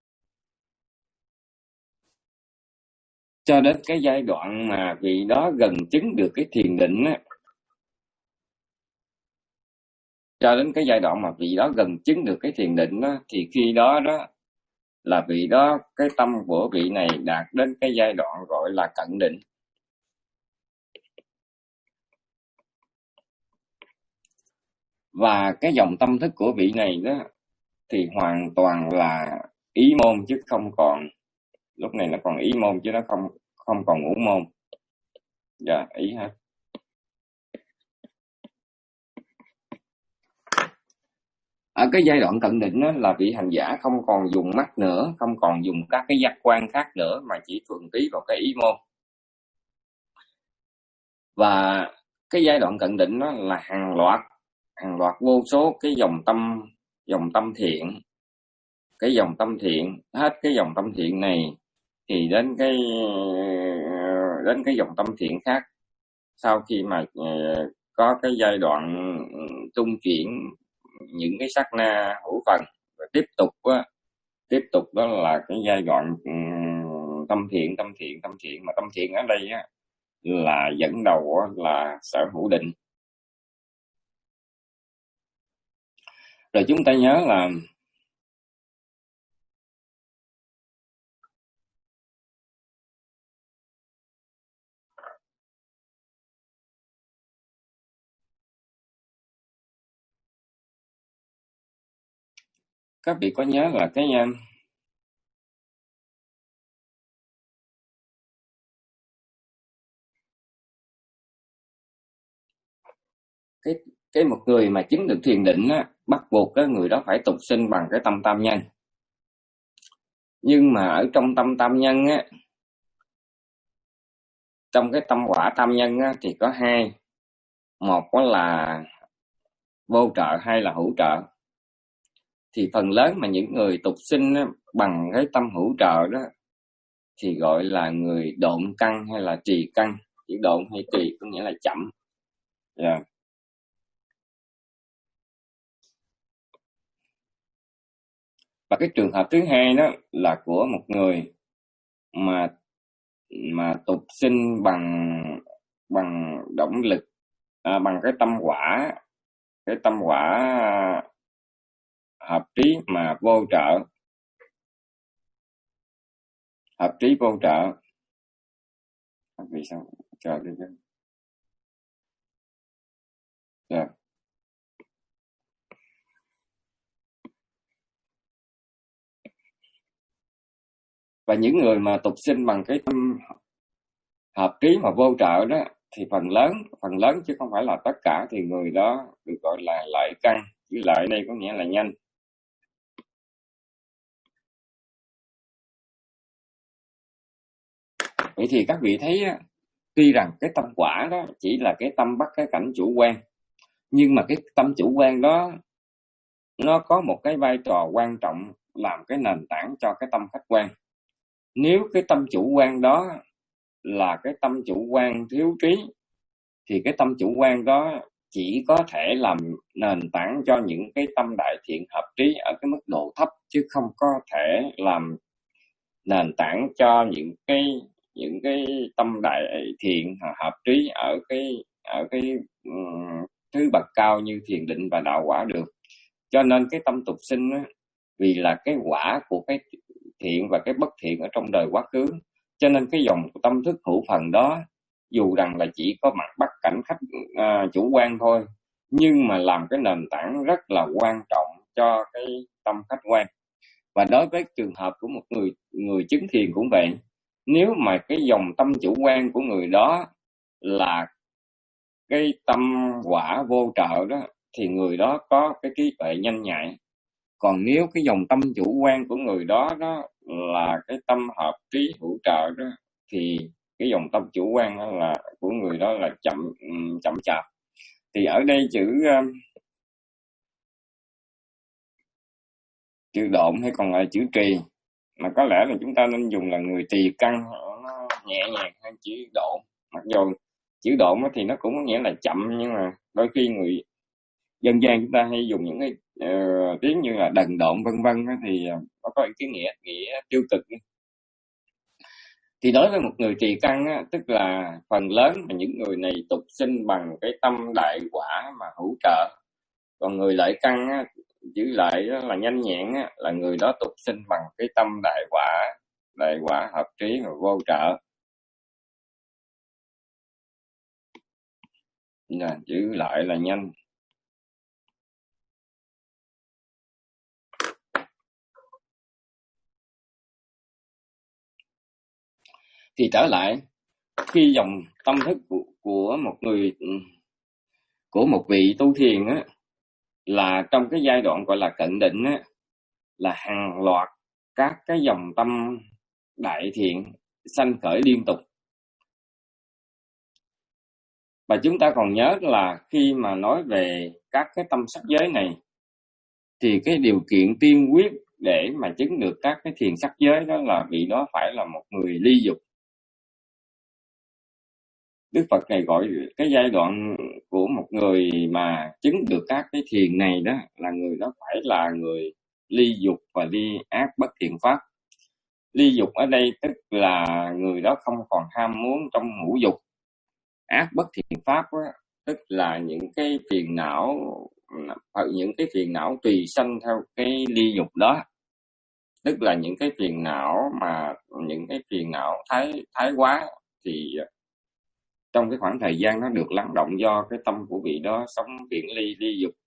Cho đến cái giai đoạn mà vị đó gần chứng được cái thiền định á, cho đến cái giai đoạn mà vị đó gần chứng được cái thiền định đó, thì khi đó đó là vị đó, cái tâm của vị này đạt đến cái giai đoạn gọi là cận định. Và cái dòng tâm thức của vị này đó thì hoàn toàn là ý môn chứ không còn, lúc này nó còn ý môn chứ nó không không còn ngũ môn. Dạ, ý hết. Ở cái giai đoạn cận định đó, là vị hành giả không còn dùng mắt nữa, không còn dùng các cái giác quan khác nữa, mà chỉ thuần túy vào cái ý môn. Và cái giai đoạn cận định đó là hàng loạt hàng loạt vô số cái dòng tâm dòng tâm thiện, cái dòng tâm thiện, hết cái dòng tâm thiện này thì đến cái đến cái dòng tâm thiện khác. Sau khi mà có cái giai đoạn trung chuyển những cái sát na hữu phần, rồi tiếp tục á, tiếp tục đó là cái giai đoạn tâm thiện, tâm thiện, tâm thiện mà tâm thiện ở đây á là dẫn đầu là sở hữu định. Rồi chúng ta nhớ là các vị có nhớ là cái cái cái một người mà chứng được thiền định á, bắt buộc cái người đó phải tục sinh bằng cái tâm tam nhân. Nhưng mà ở trong tâm tam nhân á, trong cái tâm quả tam nhân á, thì có hai, một đó là vô trợ, hai là hữu trợ. Thì phần lớn mà những người tục sinh á, bằng cái tâm hữu trợ đó thì gọi là người độn căn hay là trì căn. Chữ độn hay trì có nghĩa là chậm. Yeah. Và cái trường hợp thứ hai đó là của một người mà mà tục sinh bằng bằng động lực, à, bằng cái tâm quả, cái tâm quả hợp trí mà vô trợ, hợp trí vô trợ. Vì sao chờ đi chứ? Yeah. Và những người mà tục sinh bằng cái tâm hợp trí mà vô trợ đó thì phần lớn, phần lớn chứ không phải là tất cả, thì người đó được gọi là lợi căn. Chữ lợi đây có nghĩa là nhanh. Vậy thì các vị thấy tuy rằng cái tâm quả đó chỉ là cái tâm bắt cái cảnh chủ quan, nhưng mà cái tâm chủ quan đó nó có một cái vai trò quan trọng làm cái nền tảng cho cái tâm khách quan. Nếu cái tâm chủ quan đó là cái tâm chủ quan thiếu trí thì cái tâm chủ quan đó chỉ có thể làm nền tảng cho những cái tâm đại thiện hợp trí ở cái mức độ thấp, chứ không có thể làm nền tảng cho những cái những cái tâm đại thiện hợp trí ở cái ở cái um, thứ bậc cao như thiền định và đạo quả được. Cho nên cái tâm tục sinh á, vì là cái quả của cái thiện và cái bất thiện ở trong đời quá khứ. Cho nên cái dòng tâm thức hữu phần đó, dù rằng là chỉ có mặt bắt cảnh khách à, chủ quan thôi, nhưng mà làm cái nền tảng rất là quan trọng cho cái tâm khách quan. Và đối với trường hợp của một người người chứng thiền cũng vậy, nếu mà cái dòng tâm chủ quan của người đó là cái tâm quả vô trợ đó, thì người đó có cái trí tuệ nhanh nhạy. Còn nếu cái dòng tâm chủ quan của người đó đó là cái tâm hợp trí hữu trợ đó, thì cái dòng tâm chủ quan đó là của người đó là chậm chậm chạp. Thì ở đây chữ chữ độn hay còn là chữ trì, mà có lẽ là chúng ta nên dùng là người trì căn, nó nhẹ nhàng hơn chữ độn. Mặc dù chữ độn thì nó cũng có nghĩa là chậm, nhưng mà đôi khi người dân gian chúng ta hay dùng những cái uh, tiếng như là đần độn vân vân, thì nó có cái nghĩa nghĩa tiêu cực. Thì đối với một người trì căn á, tức là phần lớn là những người này tục sinh bằng cái tâm đại quả mà hữu trợ. Còn người lợi căn á, chữ lợi là nhanh nhẹn á, là người đó tục sinh bằng cái tâm đại quả, đại quả hợp trí và vô trợ. Là chữ lợi là nhanh. Thì trở lại, khi dòng tâm thức của, của một người của một vị tu thiền á, là trong cái giai đoạn gọi là cận định á, là hàng loạt các cái dòng tâm đại thiện sanh khởi liên tục. Và chúng ta còn nhớ là khi mà nói về các cái tâm sắc giới này, thì cái điều kiện tiên quyết để mà chứng được các cái thiền sắc giới đó là vị đó phải là một người ly dục. Đức Phật này gọi cái giai đoạn của một người mà chứng được các cái thiền này đó là người đó phải là người ly dục và ly ác bất thiện pháp. Ly dục ở đây tức là người đó không còn ham muốn trong ngũ dục. Ác bất thiện pháp đó, tức là những cái phiền não, những cái phiền não tùy sanh theo cái ly dục đó. Tức là những cái phiền não mà những cái phiền não thái thái quá, thì trong cái khoảng thời gian nó được lắng động do cái tâm của vị đó sống thiện ly ly dục.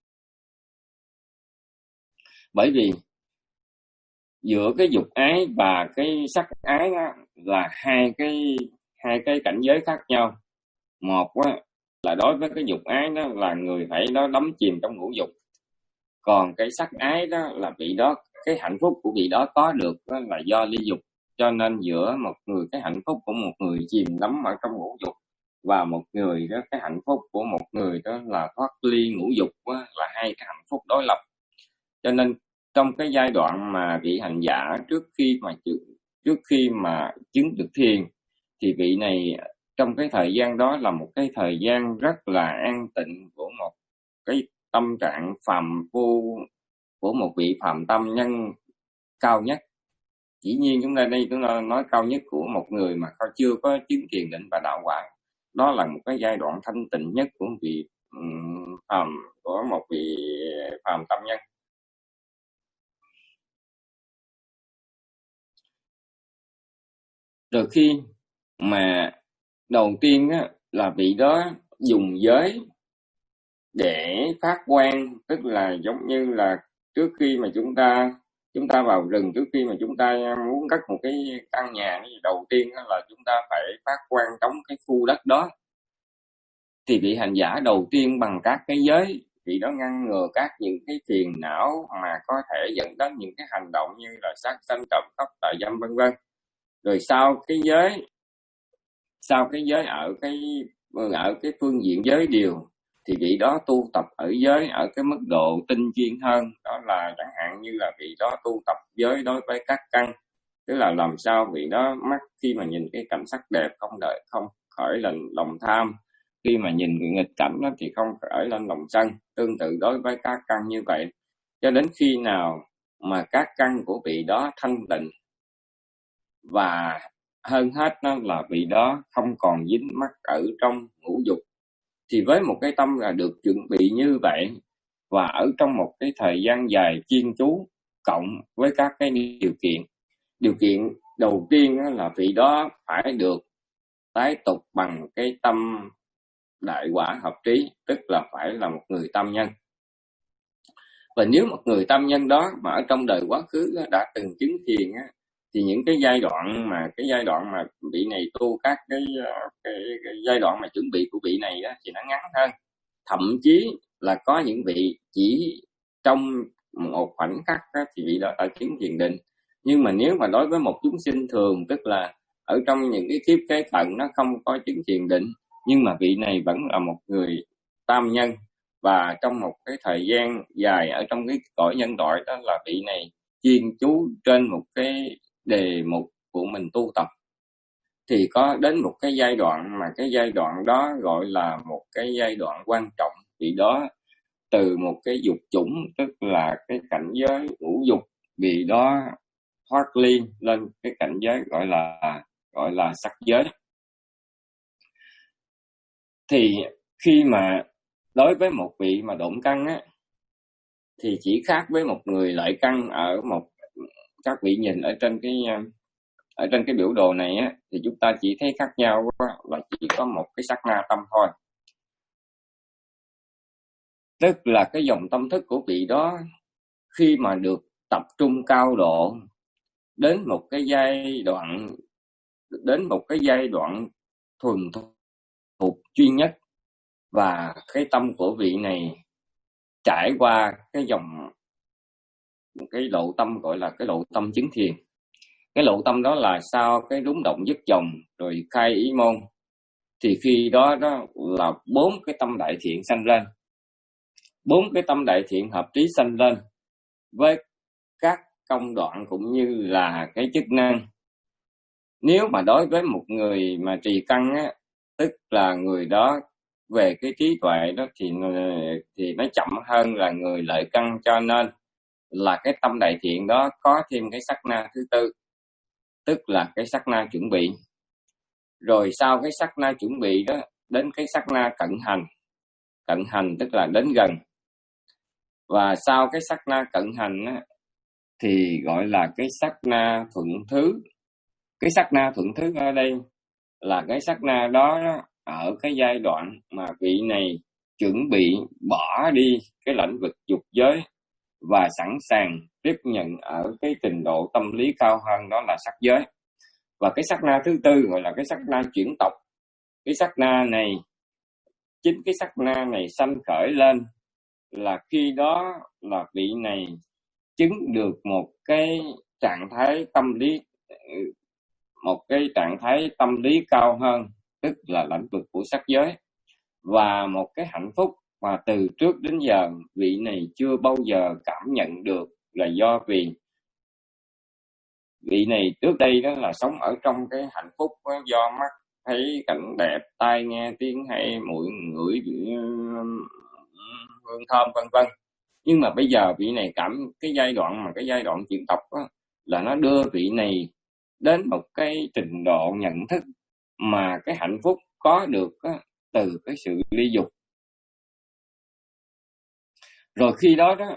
Bởi vì giữa cái dục ái và cái sắc ái đó là hai cái hai cái cảnh giới khác nhau. Một á, là đối với cái dục ái đó là người phải đó đắm chìm trong ngũ dục. Còn cái sắc ái đó là vị đó, cái hạnh phúc của vị đó có được đó là do ly dục. Cho nên giữa một người, cái hạnh phúc của một người chìm đắm ở trong ngũ dục, và một người đó, cái hạnh phúc của một người đó là thoát ly ngũ dục đó, là hai cái hạnh phúc đối lập. Cho nên trong cái giai đoạn mà vị hành giả trước khi mà trước khi mà chứng được thiền, thì vị này trong cái thời gian đó là một cái thời gian rất là an tịnh của một cái tâm trạng phàm phu, của một vị phàm tâm nhân cao nhất. Dĩ nhiên chúng ta đây chúng ta nói cao nhất của một người mà chưa có chứng thiền định và đạo quả. Đó là một cái giai đoạn thanh tịnh nhất của vị um, phàm, của một vị phàm tâm nhân. Rồi khi mà đầu tiên á, là vị đó dùng giới để phát quang, tức là giống như là trước khi mà chúng ta chúng ta vào rừng, trước khi mà chúng ta muốn cất một cái căn nhà, đầu tiên là chúng ta phải phát quang trong cái khu đất đó. Thì vị hành giả đầu tiên bằng các cái giới, vị đó ngăn ngừa các những cái phiền não mà có thể dẫn đến những cái hành động như là sát sanh, trộm cắp, tà dâm vân vân. Rồi sau cái giới, sau cái giới ở cái ở cái phương diện giới điều, thì vị đó tu tập ở giới ở cái mức độ tinh chuyên hơn. Đó là chẳng hạn như là vị đó tu tập giới đối với các căn, tức là làm sao vị đó mắt khi mà nhìn cái cảnh sắc đẹp không đợi không khởi lên lòng tham, khi mà nhìn cái nghịch cảnh đó thì không khởi lên lòng sân. Tương tự đối với các căn như vậy, cho đến khi nào mà các căn của vị đó thanh tịnh, và hơn hết đó là vị đó không còn dính mắc ở trong ngũ dục, thì với một cái tâm là được chuẩn bị như vậy, và ở trong một cái thời gian dài chuyên chú, cộng với các cái điều kiện. Điều kiện đầu tiên là vị đó phải được tái tục bằng cái tâm đại quả hợp trí, tức là phải là một người tam nhân. Và nếu một người tam nhân đó mà ở trong đời quá khứ đã từng chứng thiền á, thì những cái giai đoạn mà cái giai đoạn mà vị này tu các cái, cái, cái giai đoạn mà chuẩn bị của vị này á, thì nó ngắn hơn. Thậm chí là có những vị chỉ trong một khoảnh khắc á, thì vị đó đã chứng thiền định. Nhưng mà nếu mà đối với một chúng sinh thường, tức là ở trong những cái kiếp kế cận nó không có chứng thiền định, nhưng mà vị này vẫn là một người tam nhân, và trong một cái thời gian dài ở trong cái cõi nhân loại đó là vị này chuyên chú trên một cái đề mục của mình tu tập, thì có đến một cái giai đoạn mà cái giai đoạn đó gọi là một cái giai đoạn quan trọng. Vị đó từ một cái dục chủng, tức là cái cảnh giới ngũ dục, vị đó thoát ly lên cái cảnh giới gọi là gọi là sắc giới. Thì khi mà đối với một vị mà độn căn á, thì chỉ khác với một người lợi căn. Ở một các vị nhìn ở trên cái ở trên cái biểu đồ này á, thì chúng ta chỉ thấy khác nhau là chỉ có một cái sát na tâm thôi. Tức là cái dòng tâm thức của vị đó khi mà được tập trung cao độ đến một cái giai đoạn đến một cái giai đoạn thuần thục duy nhất, và cái tâm của vị này trải qua cái dòng cái lộ tâm gọi là cái lộ tâm chứng thiền. Cái lộ tâm đó là sau cái rúng động dứt dòng rồi khai ý môn, thì khi đó đó là bốn cái tâm đại thiện sanh lên, bốn cái tâm đại thiện hợp trí sanh lên với các công đoạn cũng như là cái chức năng. Nếu mà đối với một người mà trì căn á, tức là người đó về cái trí tuệ đó thì thì nó chậm hơn là người lợi căn, cho nên là cái tâm đại thiện đó có thêm cái sát na thứ tư, tức là cái sát na chuẩn bị. Rồi sau cái sát na chuẩn bị đó đến cái sát na cận hành. Cận hành tức là đến gần. Và sau cái sát na cận hành á, thì gọi là cái sát na thuận thứ. Cái sát na thuận thứ ở đây là cái sát na đó, đó ở cái giai đoạn mà vị này chuẩn bị bỏ đi cái lãnh vực dục giới và sẵn sàng tiếp nhận ở cái trình độ tâm lý cao hơn, đó là sắc giới. Và cái sát na thứ tư gọi là cái sát na chuyển tộc. Cái sát na này, chính cái sát na này sanh khởi lên là khi đó là vị này chứng được một cái trạng thái tâm lý một cái trạng thái tâm lý cao hơn, tức là lãnh vực của sắc giới, và một cái hạnh phúc mà từ trước đến giờ vị này chưa bao giờ cảm nhận được, là do vì vị này trước đây đó là sống ở trong cái hạnh phúc đó, do mắt thấy cảnh đẹp, tai nghe tiếng hay, mũi ngửi hương thơm vân vân. Nhưng mà bây giờ vị này cảm cái giai đoạn mà cái giai đoạn chuyển tộc đó, là nó đưa vị này đến một cái trình độ nhận thức mà cái hạnh phúc có được đó, từ cái sự ly dục. Rồi khi đó đó,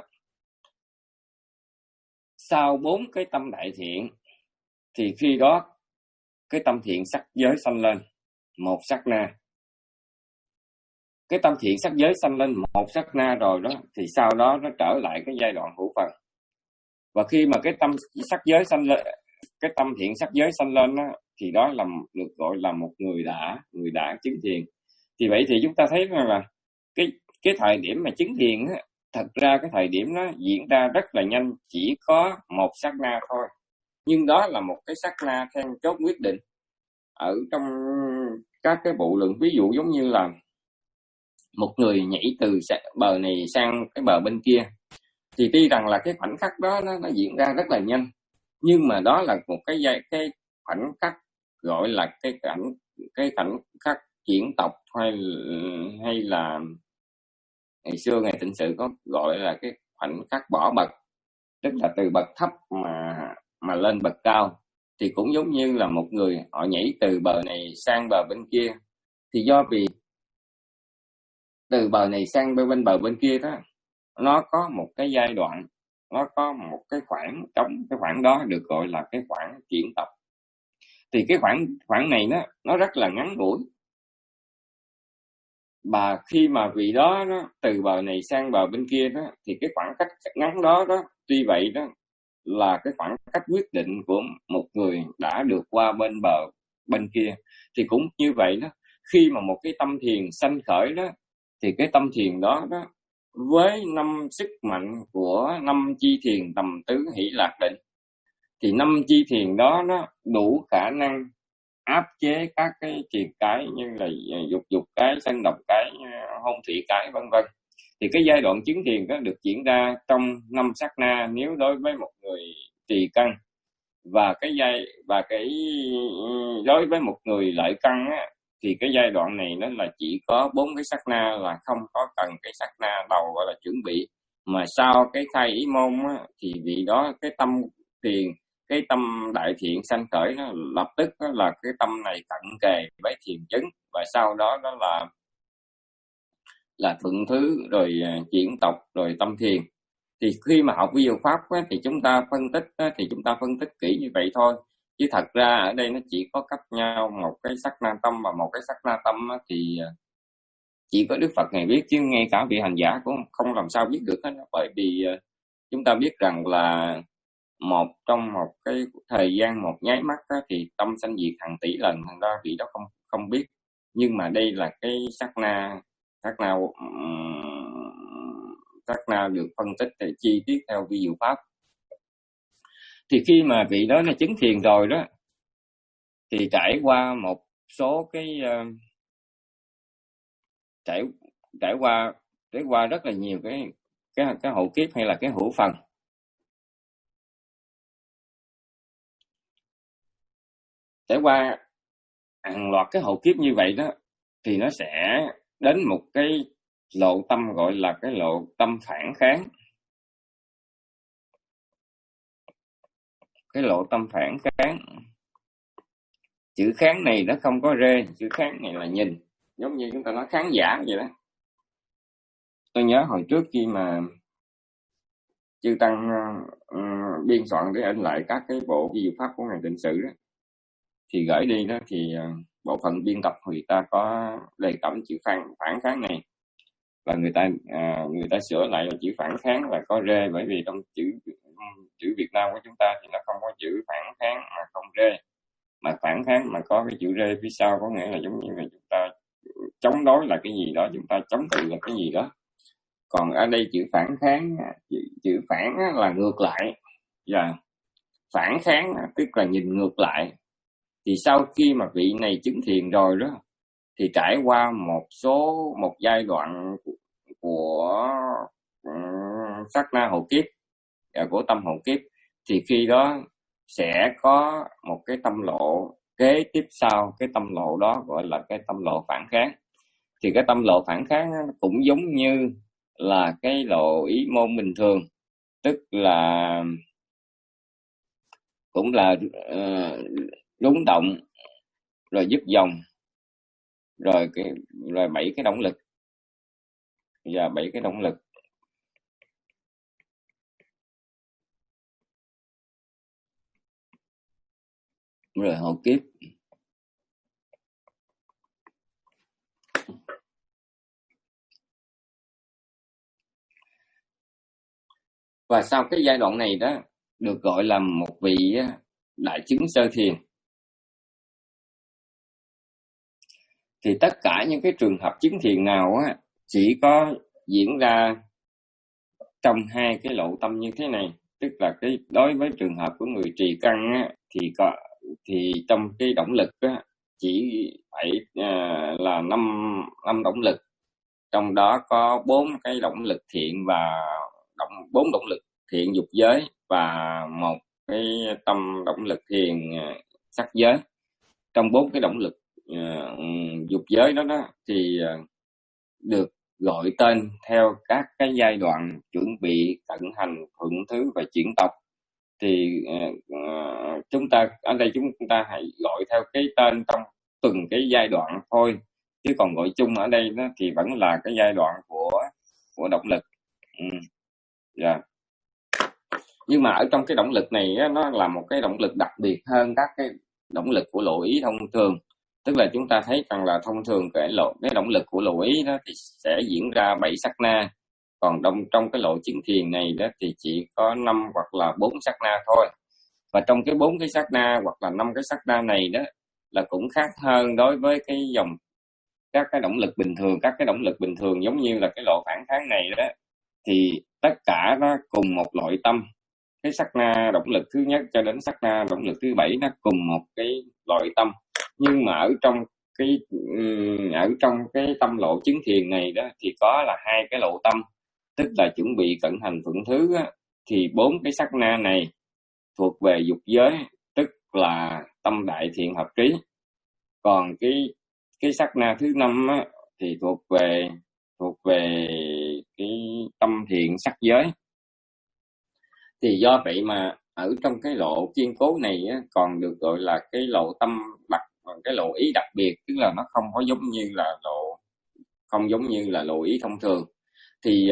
sau bốn cái tâm đại thiện, thì khi đó cái tâm thiện sắc giới sanh lên một sát na. Cái tâm thiện sắc giới sanh lên một sát na rồi đó, thì sau đó nó trở lại cái giai đoạn hữu phần. Và khi mà cái tâm sắc giới sanh lên, cái tâm thiện sắc giới sanh lên đó, thì đó là được gọi là một người đã người đã chứng thiền. Thì vậy thì chúng ta thấy rằng là cái cái thời điểm mà chứng thiền á, thật ra cái thời điểm nó diễn ra rất là nhanh, chỉ có một sát na thôi. Nhưng đó là một cái sát na then chốt quyết định. Ở trong các cái bộ luận, ví dụ giống như là một người nhảy từ bờ này sang cái bờ bên kia, thì tuy rằng là cái khoảnh khắc đó nó, nó diễn ra rất là nhanh, nhưng mà đó là một cái cái khoảnh khắc gọi là cái cảnh cái khoảnh khắc chuyển tộc, hay hay là ngày xưa ngày Tịnh Sự có gọi là cái khoảnh khắc bỏ bậc, tức là từ bậc thấp mà mà lên bậc cao. Thì cũng giống như là một người họ nhảy từ bờ này sang bờ bên kia, thì do vì từ bờ này sang bên bờ bên kia đó, nó có một cái giai đoạn nó có một cái khoảng trống, cái khoảng đó được gọi là cái khoảng chuyển tập. Thì cái khoảng khoảng này nó nó rất là ngắn ngủi, và khi mà vị đó nó từ bờ này sang bờ bên kia đó, thì cái khoảng cách ngắn đó đó tuy vậy đó là cái khoảng cách quyết định của một người đã được qua bên bờ bên kia. Thì cũng như vậy đó, khi mà một cái tâm thiền sanh khởi đó, thì cái tâm thiền đó đó với năm sức mạnh của năm chi thiền tầm tứ hỷ lạc định, thì năm chi thiền đó nó đủ khả năng áp chế các cái triền cái như là dục dục cái, sân động cái, hôn thủy cái, vân vân. Thì cái giai đoạn chứng thiền đó được diễn ra trong năm sát na nếu đối với một người trì căn, và cái giai và cái đối với một người lợi căn á, thì cái giai đoạn này nó là chỉ có bốn cái sát na, là không có cần cái sát na đầu gọi là chuẩn bị, mà sau cái khai ý môn á, thì vì đó cái tâm thiền, cái tâm đại thiện sanh khởi nó lập tức đó là cái tâm này cận kề với thiền chứng, và sau đó đó là là thuận thứ, rồi chuyển tộc, rồi tâm thiền. Thì khi mà học vi diệu pháp á, thì chúng ta phân tích á, thì chúng ta phân tích kỹ như vậy thôi, chứ thật ra ở đây nó chỉ có cách nhau một cái sắc na tâm và một cái sắc na tâm á, thì chỉ có Đức Phật này biết, chứ ngay cả vị hành giả cũng không làm sao biết được hết. Bởi vì chúng ta biết rằng là một trong một cái thời gian một nháy mắt á, thì tâm sanh diệt hàng tỷ lần, thành ra vị đó không không biết. Nhưng mà đây là cái sắc na sắc na sắc na được phân tích để chi tiết theo vi diệu pháp. Thì khi mà vị đó là chứng thiền rồi đó, thì trải qua một số cái uh, trải trải qua trải qua rất là nhiều cái cái cái hậu kiếp hay là cái hữu phần. Trải qua hàng loạt cái hậu kiếp như vậy đó, thì nó sẽ đến một cái lộ tâm gọi là cái lộ tâm phản kháng. Cái lộ tâm phản kháng, chữ kháng này nó không có rê, chữ kháng này là nhìn, giống như chúng ta nói khán giả vậy đó. Tôi nhớ hồi trước khi mà chư tăng uh, biên soạn để in lại các cái bộ vi diệu pháp của ngài Tịnh Sự đó, thì gửi đi đó, thì uh, bộ phận biên tập người ta có đề cập chữ phản phản kháng này, và người ta uh, người ta sửa lại là chữ phản kháng là có rê, bởi vì trong chữ chữ Việt Nam của chúng ta thì nó không có chữ phản kháng mà không rê, mà phản kháng mà có cái chữ rê phía sau, có nghĩa là giống như là chúng ta chống đối là cái gì đó, chúng ta chống cự là cái gì đó. Còn ở đây chữ phản kháng, chữ, chữ phản là ngược lại, và phản kháng tức là nhìn ngược lại. Thì sau khi mà vị này chứng thiền rồi đó, thì trải qua một số một giai đoạn của um, sát na hậu kiếp, của tâm hậu kiếp, thì khi đó sẽ có một cái tâm lộ kế tiếp sau cái tâm lộ đó, gọi là cái tâm lộ phản kháng. Thì cái tâm lộ phản kháng cũng giống như là cái lộ ý môn bình thường, tức là cũng là uh, rúng động, rồi dứt dòng, rồi cái rồi bảy cái động lực, và bảy cái động lực. Rồi hậu kiếp. Và sau cái giai đoạn này đó được gọi là một vị đại chứng sơ thiền. Thì tất cả những cái trường hợp chứng thiền nào á, chỉ có diễn ra trong hai cái lộ tâm như thế này. Tức là cái đối với trường hợp của người trì căn á, thì có thì trong cái động lực á, chỉ phải à, là năm năm động lực, trong đó có bốn cái động lực thiện và động bốn động lực thiện dục giới, và một cái tâm động lực thiền sắc giới. Trong bốn cái động lực uh, dục giới đó đó thì uh, được gọi tên theo các cái giai đoạn chuẩn bị, cận hành, thuận thứ và chuyển tộc. Thì uh, chúng ta ở đây chúng ta hãy gọi theo cái tên trong từng cái giai đoạn thôi, chứ còn gọi chung ở đây đó thì vẫn là cái giai đoạn của của động lực. Ừ. Yeah. Nhưng mà ở trong cái động lực này á, nó là một cái động lực đặc biệt hơn các cái động lực của lộ ý thông thường. Tức là chúng ta thấy rằng là thông thường cái lộ cái động lực của lộ ý đó thì sẽ diễn ra bảy sát na, còn trong trong cái lộ chứng thiền này đó thì chỉ có năm hoặc là bốn sát na thôi. Và trong cái bốn cái sát na hoặc là năm cái sát na này đó là cũng khác hơn đối với cái dòng các cái động lực bình thường. Các cái động lực bình thường giống như là cái lộ phản kháng này đó thì tất cả nó cùng một loại tâm. Cái sát na động lực thứ nhất cho đến sát na động lực thứ bảy nó cùng một cái loại tâm. Nhưng mà ở trong cái ở trong cái tâm lộ chứng thiền này đó thì có là hai cái lộ tâm, tức là chuẩn bị cận hành thuận thứ á, thì bốn cái sát na này thuộc về dục giới, tức là tâm đại thiện hợp trí. Còn cái cái sát na thứ năm á, thì thuộc về thuộc về cái tâm thiện sắc giới. Thì do vậy mà ở trong cái lộ kiên cố này á, còn được gọi là cái lộ tâm đặc, cái lộ ý đặc biệt, tức là nó không có giống như là lộ không giống như là lộ ý thông thường. Thì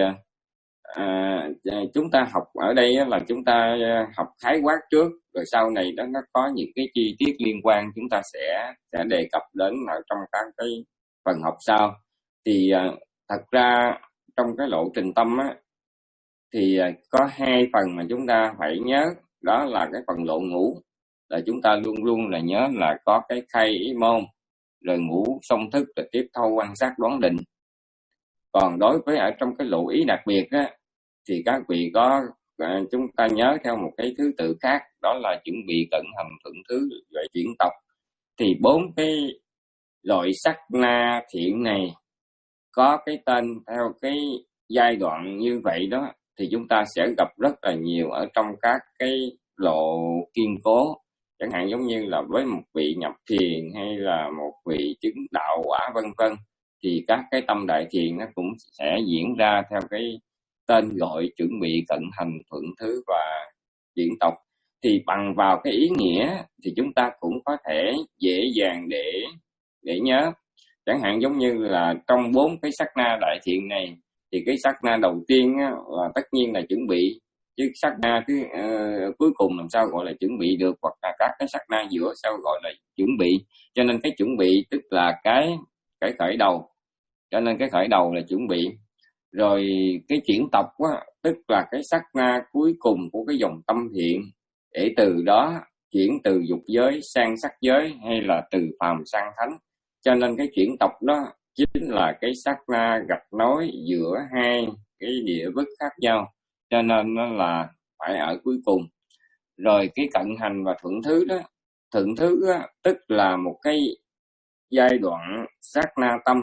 à, chúng ta học ở đây á, là chúng ta học khái quát trước, rồi sau này đó nó có những cái chi tiết liên quan chúng ta sẽ sẽ đề cập đến ở trong các cái phần học sau. Thì à, thật ra trong cái lộ trình tâm á, thì có hai phần mà chúng ta phải nhớ, đó là cái phần lộ ngũ, là chúng ta luôn luôn là nhớ là có cái khai ý môn, rồi ngũ song thức, rồi tiếp thâu quan sát đoán định. Còn đối với ở trong cái lộ ý đặc biệt á, thì các vị có à, chúng ta nhớ theo một cái thứ tự khác, đó là chuẩn bị cận hành thuận thứ rồi chuyển tộc. Thì bốn cái loại sắc na thiện này có cái tên theo cái giai đoạn như vậy đó, thì chúng ta sẽ gặp rất là nhiều ở trong các cái lộ kiên cố. Chẳng hạn giống như là với một vị nhập thiền hay là một vị chứng đạo quả vân vân, thì các cái tâm đại thiền nó cũng sẽ diễn ra theo cái tên gọi chuẩn bị cận hành thuận thứ và chuyển tộc. Thì bằng vào cái ý nghĩa thì chúng ta cũng có thể dễ dàng để để nhớ. Chẳng hạn giống như là trong bốn cái sát na đại thiện này, thì cái sát na đầu tiên á, là tất nhiên là chuẩn bị, chứ sát na thứ uh, cuối cùng làm sao gọi là chuẩn bị được, hoặc là các cái sát na giữa sao gọi là chuẩn bị. Cho nên cái chuẩn bị tức là cái cái khởi đầu, cho nên cái khởi đầu là chuẩn bị. Rồi cái chuyển tộc á, tức là cái sát na cuối cùng của cái dòng tâm thiện, để từ đó chuyển từ dục giới sang sắc giới, hay là từ phàm sang thánh. Cho nên cái chuyển tộc đó chính là cái sát na gặp nối giữa hai cái địa vực khác nhau, cho nên nó là phải ở cuối cùng. Rồi cái cận hành và thuận thứ đó, thuận thứ đó, tức là một cái giai đoạn sát na tâm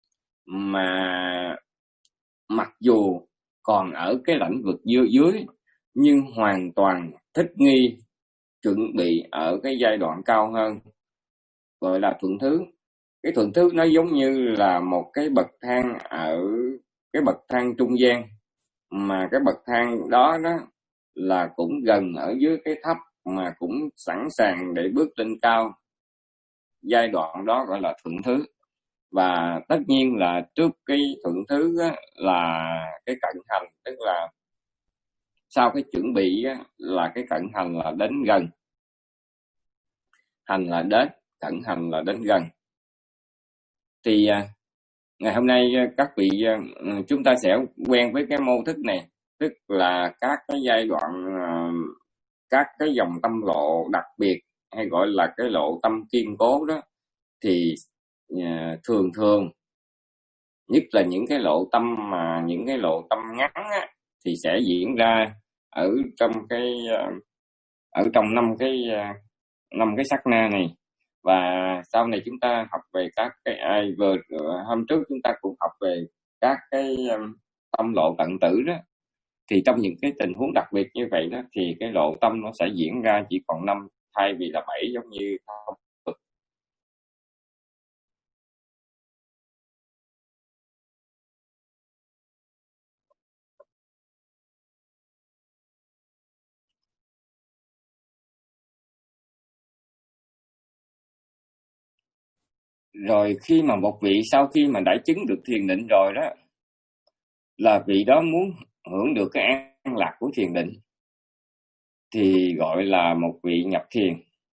mà mặc dù còn ở cái lãnh vực dưới dưới nhưng hoàn toàn thích nghi chuẩn bị ở cái giai đoạn cao hơn, gọi là thuận thứ. Cái thuận thứ nó giống như là một cái bậc thang ở cái bậc thang trung gian, mà cái bậc thang đó đó là cũng gần ở dưới cái thấp, mà cũng sẵn sàng để bước lên cao. Giai đoạn đó gọi là thuận thứ. Và tất nhiên là trước cái thuận thứ á, là cái cận hành, tức là sau cái chuẩn bị á, là cái cận hành là đến gần. Hành là đến, cận hành là đến gần. Thì à, ngày hôm nay các vị à, chúng ta sẽ quen với cái mô thức này, tức là các cái giai đoạn, à, các cái dòng tâm lộ đặc biệt, hay gọi là cái lộ tâm kiên cố đó, thì à, thường thường, nhất là những cái lộ tâm mà những cái lộ tâm ngắn á, thì sẽ diễn ra ở trong cái ở trong năm cái năm cái sát na này. Và sau này chúng ta học về các cái ai vừa hôm trước chúng ta cũng học về các cái um, tâm lộ tận tử đó. Thì trong những cái tình huống đặc biệt như vậy đó, thì cái lộ tâm nó sẽ diễn ra chỉ còn năm thay vì là bảy, giống như rồi. Khi mà một vị sau khi mà đã chứng được thiền định rồi đó, là vị đó muốn hưởng được cái an lạc của thiền định, thì gọi là một vị nhập thiền.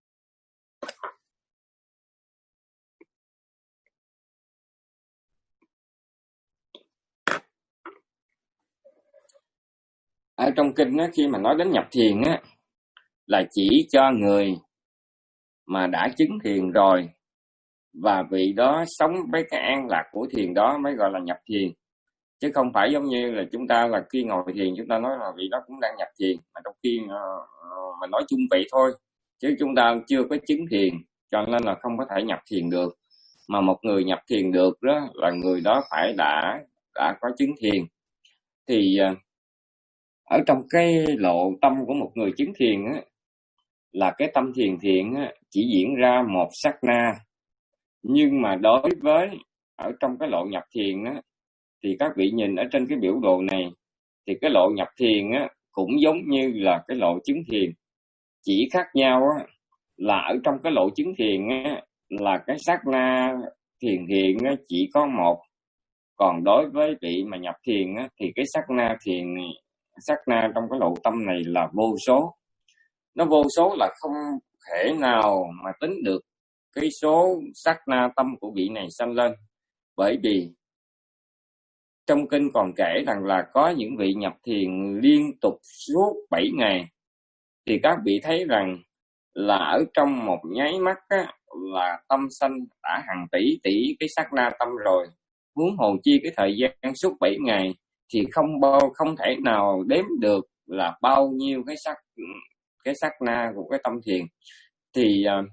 Ở trong kinh á, khi mà nói đến nhập thiền á, là chỉ cho người mà đã chứng thiền rồi và vị đó sống với cái an lạc của thiền đó mới gọi là nhập thiền. Chứ không phải giống như là chúng ta là khi ngồi thiền chúng ta nói là vị đó cũng đang nhập thiền, mà trong khi uh, uh, mình nói chung vậy thôi, chứ chúng ta chưa có chứng thiền, cho nên là không có thể nhập thiền được. Mà một người nhập thiền được đó là người đó phải đã đã có chứng thiền. Thì uh, ở trong cái lộ tâm của một người chứng thiền á, là cái tâm thiền thiện á, chỉ diễn ra một sát na. Nhưng mà đối với ở trong cái lộ nhập thiền á, thì các vị nhìn ở trên cái biểu đồ này, thì cái lộ nhập thiền á, cũng giống như là cái lộ chứng thiền. Chỉ khác nhau á, là ở trong cái lộ chứng thiền á, là cái sát na thiền thiện á, chỉ có một. Còn đối với vị mà nhập thiền á, thì cái sát na thiền sát na trong cái lộ tâm này là vô số. Nó vô số là không thể nào mà tính được cái số sát na tâm của vị này sanh lên. Bởi vì trong kinh còn kể rằng là có những vị nhập thiền liên tục suốt bảy ngày. Thì các vị thấy rằng là ở trong một nháy mắt á, là tâm sanh đã hàng tỷ tỷ cái sát na tâm rồi. Huống hồ chi cái thời gian suốt bảy ngày thì không bao không thể nào đếm được là bao nhiêu cái sát cái sát na của cái tâm thiền. Thì uh,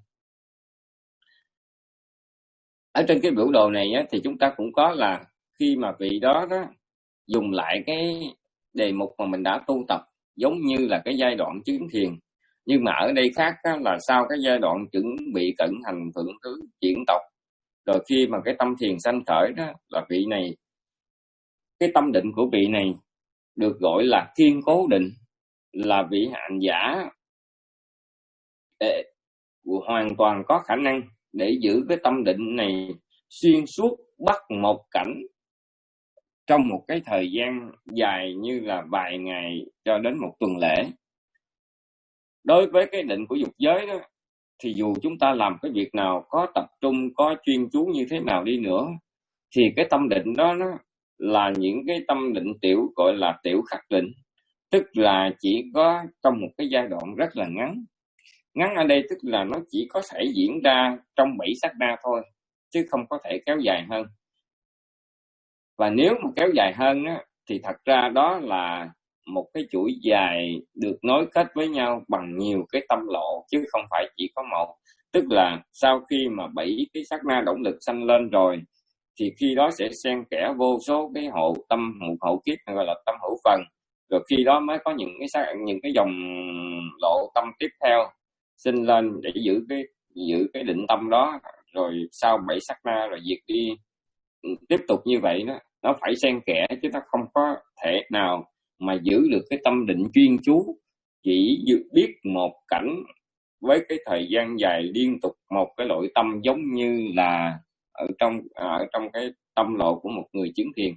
ở trên cái biểu đồ này á, thì chúng ta cũng có là khi mà vị đó, đó dùng lại cái đề mục mà mình đã tu tập giống như là cái giai đoạn chứng thiền. Nhưng mà ở đây khác á, là sau cái giai đoạn chuẩn bị cận hành thượng thứ chuyển tộc, rồi khi mà cái tâm thiền sanh khởi đó, là vị này, cái tâm định của vị này được gọi là kiên cố định, là vị hạnh giả để, hoàn toàn có khả năng để giữ cái tâm định này xuyên suốt bất một cảnh trong một cái thời gian dài như là vài ngày cho đến một tuần lễ. Đối với cái định của dục giới đó, thì dù chúng ta làm cái việc nào có tập trung, có chuyên chú như thế nào đi nữa, thì cái tâm định đó nó là những cái tâm định tiểu, gọi là tiểu khắc định, tức là chỉ có trong một cái giai đoạn rất là ngắn. Ngắn ở đây tức là nó chỉ có thể diễn ra trong bảy sát na thôi, chứ không có thể kéo dài hơn. Và nếu mà kéo dài hơn á, thì thật ra đó là một cái chuỗi dài được nối kết với nhau bằng nhiều cái tâm lộ, chứ không phải chỉ có một. Tức là sau khi mà bảy cái sát na động lực sanh lên rồi, thì khi đó sẽ xen kẽ vô số cái hộ tâm một hộ kiếp, gọi là tâm hữu phần. Rồi khi đó mới có những cái sát, những cái dòng lộ tâm tiếp theo sinh lên để giữ cái giữ cái định tâm đó. Rồi sau bảy sát na rồi diệt đi, tiếp tục như vậy đó, nó phải xen kẽ, chứ nó không có thể nào mà giữ được cái tâm định chuyên chú, chỉ biết một cảnh với cái thời gian dài liên tục một cái nội tâm, giống như là ở trong ở trong cái tâm lộ của một người chứng thiền.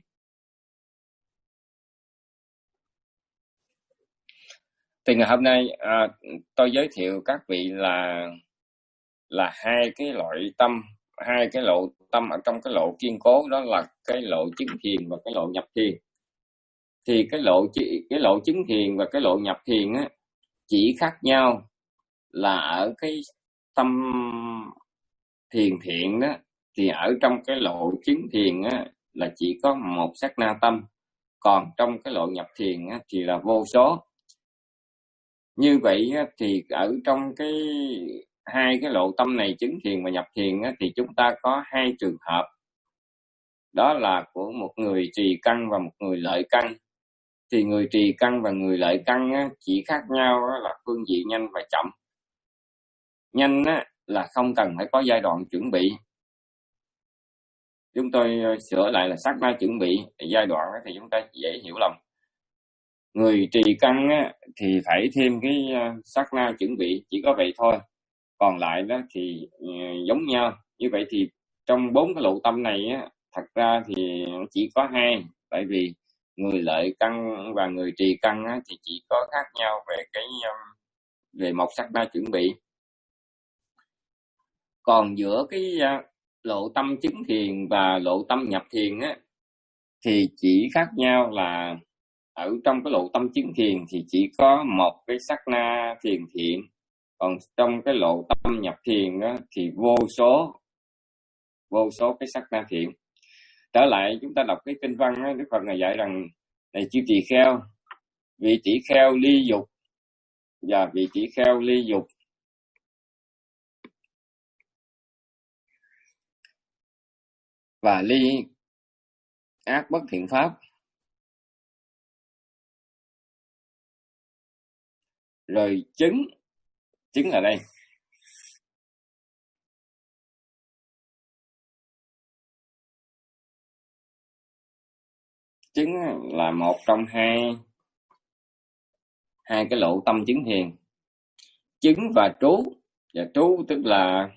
Thì ngày hôm nay à, tôi giới thiệu các vị là là hai cái loại tâm, hai cái lộ tâm ở trong cái lộ kiên cố, đó là cái lộ chứng thiền và cái lộ nhập thiền. Thì cái lộ cái lộ chứng thiền và cái lộ nhập thiền á, chỉ khác nhau là ở cái tâm thiền thiện đó, thì ở trong cái lộ chứng thiền á, là chỉ có một sát na tâm, còn trong cái lộ nhập thiền á, thì là vô số. Như vậy á, thì ở trong cái hai cái lộ tâm này, chứng thiền và nhập thiền á, thì chúng ta có hai trường hợp, đó là của một người trì căn và một người lợi căn. Thì người trì căn và người lợi căn á, chỉ khác nhau á, là phương diện nhanh và chậm. Nhanh á, là không cần phải có giai đoạn chuẩn bị. Chúng tôi sửa lại là sát na chuẩn bị, giai đoạn á, thì chúng ta dễ hiểu lầm. Người trì căn á, thì phải thêm cái sát na chuẩn bị, chỉ có vậy thôi. Còn lại đó thì uh, giống nhau. Như vậy thì trong bốn cái lộ tâm này á, thật ra thì chỉ có hai. Tại vì người lợi căn và người trì căn á, thì chỉ có khác nhau về cái um, về một sát na chuẩn bị. Còn giữa cái uh, lộ tâm chứng thiền và lộ tâm nhập thiền á, thì chỉ khác nhau là ở trong cái lộ tâm chứng thiền thì chỉ có một cái sát na thiền thiện, còn trong cái lộ tâm nhập thiền đó thì vô số vô số cái sát na thiện. Trở lại chúng ta đọc cái kinh văn đó, Đức Phật ngài dạy rằng này chư tỳ kheo, vị tỷ kheo ly dục và vị tỷ kheo ly dục và ly ác bất thiện pháp, rồi chứng chứng ở đây chứng là một trong hai hai cái lộ tâm chứng thiền. Chứng và trú, và trú tức là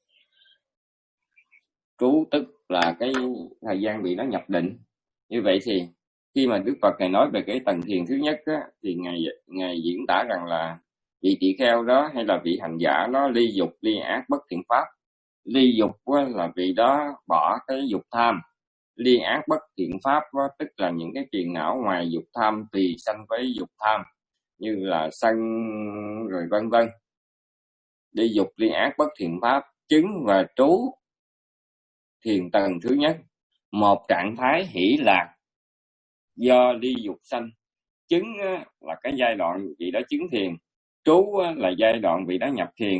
trú tức là cái thời gian bị nó nhập định. Như vậy thì khi mà Đức Phật ngài nói về cái tầng thiền thứ nhất á, thì ngài ngài diễn tả rằng là vị tỷ kheo đó hay là vị hành giả đó ly dục ly ác bất thiện pháp. Ly dục á, là vị đó bỏ cái dục tham, ly ác bất thiện pháp á, tức là những cái phiền não ngoài dục tham tùy sanh với dục tham, như là sân rồi vân vân. Ly dục ly ác bất thiện pháp, chứng và trú thiền tầng thứ nhất. Một trạng thái hỷ lạc do ly dục sanh. Chứng là cái giai đoạn vị đó chứng thiền, trú là giai đoạn vị đó nhập thiền.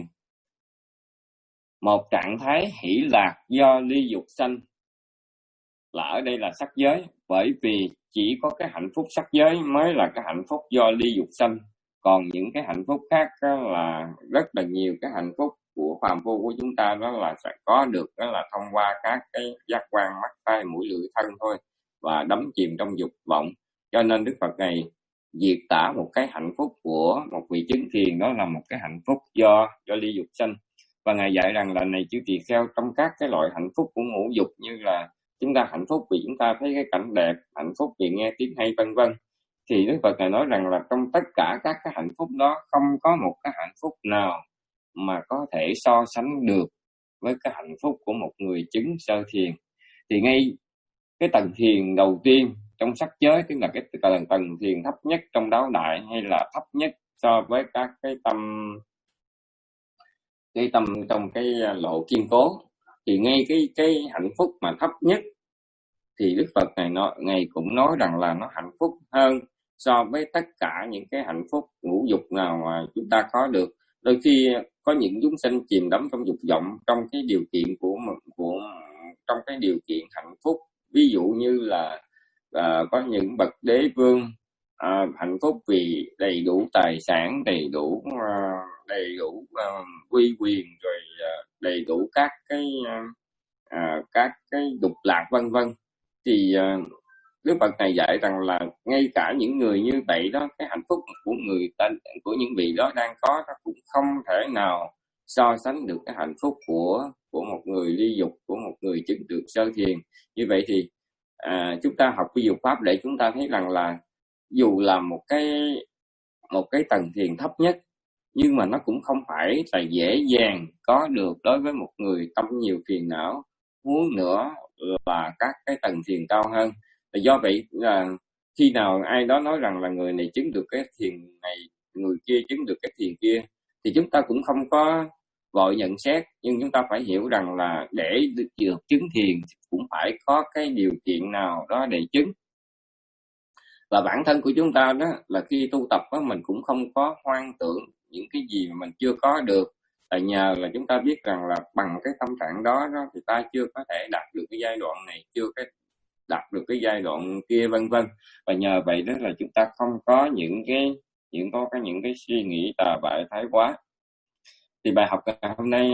Một trạng thái hỷ lạc do ly dục sanh là ở đây là sắc giới, bởi vì chỉ có cái hạnh phúc sắc giới mới là cái hạnh phúc do ly dục sanh. Còn những cái hạnh phúc khác là rất là nhiều cái hạnh phúc của phàm phu của chúng ta, đó là sẽ có được đó là thông qua các cái giác quan mắt tai mũi lưỡi thân thôi, và đắm chìm trong dục vọng. Cho nên Đức Phật này diệt tả một cái hạnh phúc của một vị chứng thiền, đó là một cái hạnh phúc do do ly dục sanh. Và ngài dạy rằng là này chư tỳ kheo, trong các cái loại hạnh phúc của ngũ dục, như là chúng ta hạnh phúc vì chúng ta thấy cái cảnh đẹp, hạnh phúc vì nghe tiếng hay vân vân, thì Đức Phật này nói rằng là trong tất cả các cái hạnh phúc đó không có một cái hạnh phúc nào mà có thể so sánh được với cái hạnh phúc của một người chứng sơ thiền. Thì ngay cái tầng thiền đầu tiên trong sắc giới, tức là cái tầng tầng thiền thấp nhất trong đáo đại, hay là thấp nhất so với các cái tâm cái tâm trong cái lộ kiên cố, thì ngay cái cái hạnh phúc mà thấp nhất thì Đức Phật này nó ngày cũng nói rằng là nó hạnh phúc hơn so với tất cả những cái hạnh phúc ngũ dục nào mà chúng ta có được. Đôi khi có những chúng sinh chìm đắm trong dục vọng, trong cái điều kiện của của trong cái điều kiện hạnh phúc, ví dụ như là à, có những bậc đế vương à, hạnh phúc vì đầy đủ tài sản, đầy đủ à, đầy đủ à, uy quyền, rồi à, đầy đủ các cái à, các cái dục lạc vân vân. Thì à, Đức Phật này dạy rằng là ngay cả những người như vậy đó, cái hạnh phúc của người ta, của những vị đó đang có, nó cũng không thể nào so sánh được cái hạnh phúc của của một người ly dục, của một người chứng được sơ thiền. Như vậy thì à, chúng ta học vi dục pháp để chúng ta thấy rằng là dù là một cái một cái tầng thiền thấp nhất, nhưng mà nó cũng không phải là dễ dàng có được đối với một người tâm nhiều phiền não, huống nữa là các cái tầng thiền cao hơn. Do vậy là khi nào ai đó nói rằng là người này chứng được cái thiền này, người kia chứng được cái thiền kia, thì chúng ta cũng không có vội nhận xét, nhưng chúng ta phải hiểu rằng là để được chứng thiền cũng phải có cái điều kiện nào đó để chứng. Và bản thân của chúng ta đó là khi tu tập đó, mình cũng không có hoang tưởng những cái gì mà mình chưa có được, là nhờ là chúng ta biết rằng là bằng cái tâm trạng đó, đó thì ta chưa có thể đạt được cái giai đoạn này, chưa cái đạt được cái giai đoạn kia vân vân. Và nhờ vậy đó là chúng ta không có những cái những có cái những cái suy nghĩ tà bại thái quá. Thì bài học ngày hôm nay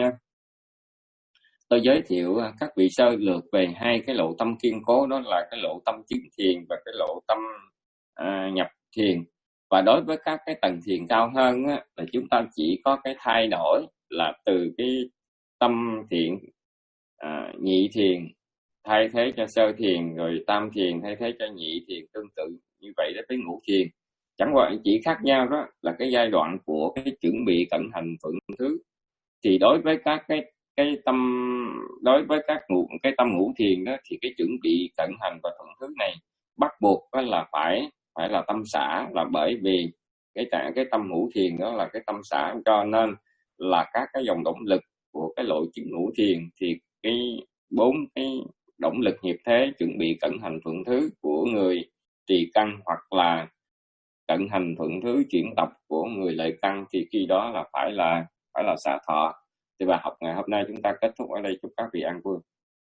tôi giới thiệu các vị sơ lược về hai cái lộ tâm kiên cố, đó là cái lộ tâm chứng thiền và cái lộ tâm à, nhập thiền. Và đối với các cái tầng thiền cao hơn á, là chúng ta chỉ có cái thay đổi là từ cái tâm thiện à, nhị thiền thay thế cho sơ thiền, rồi tam thiền thay thế cho nhị thiền, tương tự như vậy đó tới ngũ thiền. chẳng qua chỉ khác nhau đó là cái giai đoạn của cái chuẩn bị cận hành thuận thứ. Thì đối với các cái cái tâm đối với các ngũ cái tâm ngũ thiền đó, thì cái chuẩn bị cận hành và thuận thứ này bắt buộc đó là phải phải là tâm xả, là bởi vì cái cái tâm ngũ thiền đó là cái tâm xả, cho nên là các cái dòng động lực của cái lộ chứng ngũ thiền thì cái bốn cái động lực nghiệp thế chuẩn bị cận hành thuận thứ của người trì căn hoặc là cận hành thuận thứ chuyển tập của người lợi căn, thì khi đó là phải là phải là xả thọ. Thì bài học ngày hôm nay chúng ta kết thúc ở đây. Chúc các vị an vui.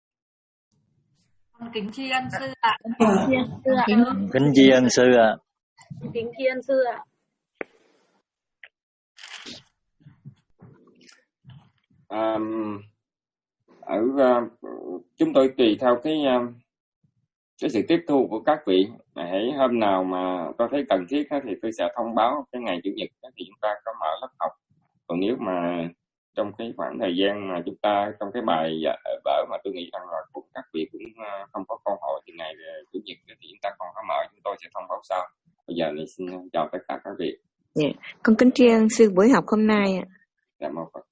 Kính tri ân sư ạ. Kính tri ân sư ạ. Kính tri ân sư ạ. Kính tri ân sư ạ. Um, ở uh, chúng tôi tùy theo cái uh, cái sự tiếp thu của các vị. Hãy hôm nào mà tôi thấy cần thiết thì tôi sẽ thông báo cái ngày chủ nhật thì chúng ta có mở lớp học. Còn nếu mà trong cái khoảng thời gian mà chúng ta trong cái bài vở mà tôi nghĩ rằng là cũng các vị cũng không có câu hỏi thì ngày chủ nhật thì chúng ta không có mở, chúng tôi sẽ thông báo sau. Bây giờ thì xin chào tất cả các vị. Yeah. Con kính tri ân sư buổi học hôm nay ạ. Dạ, một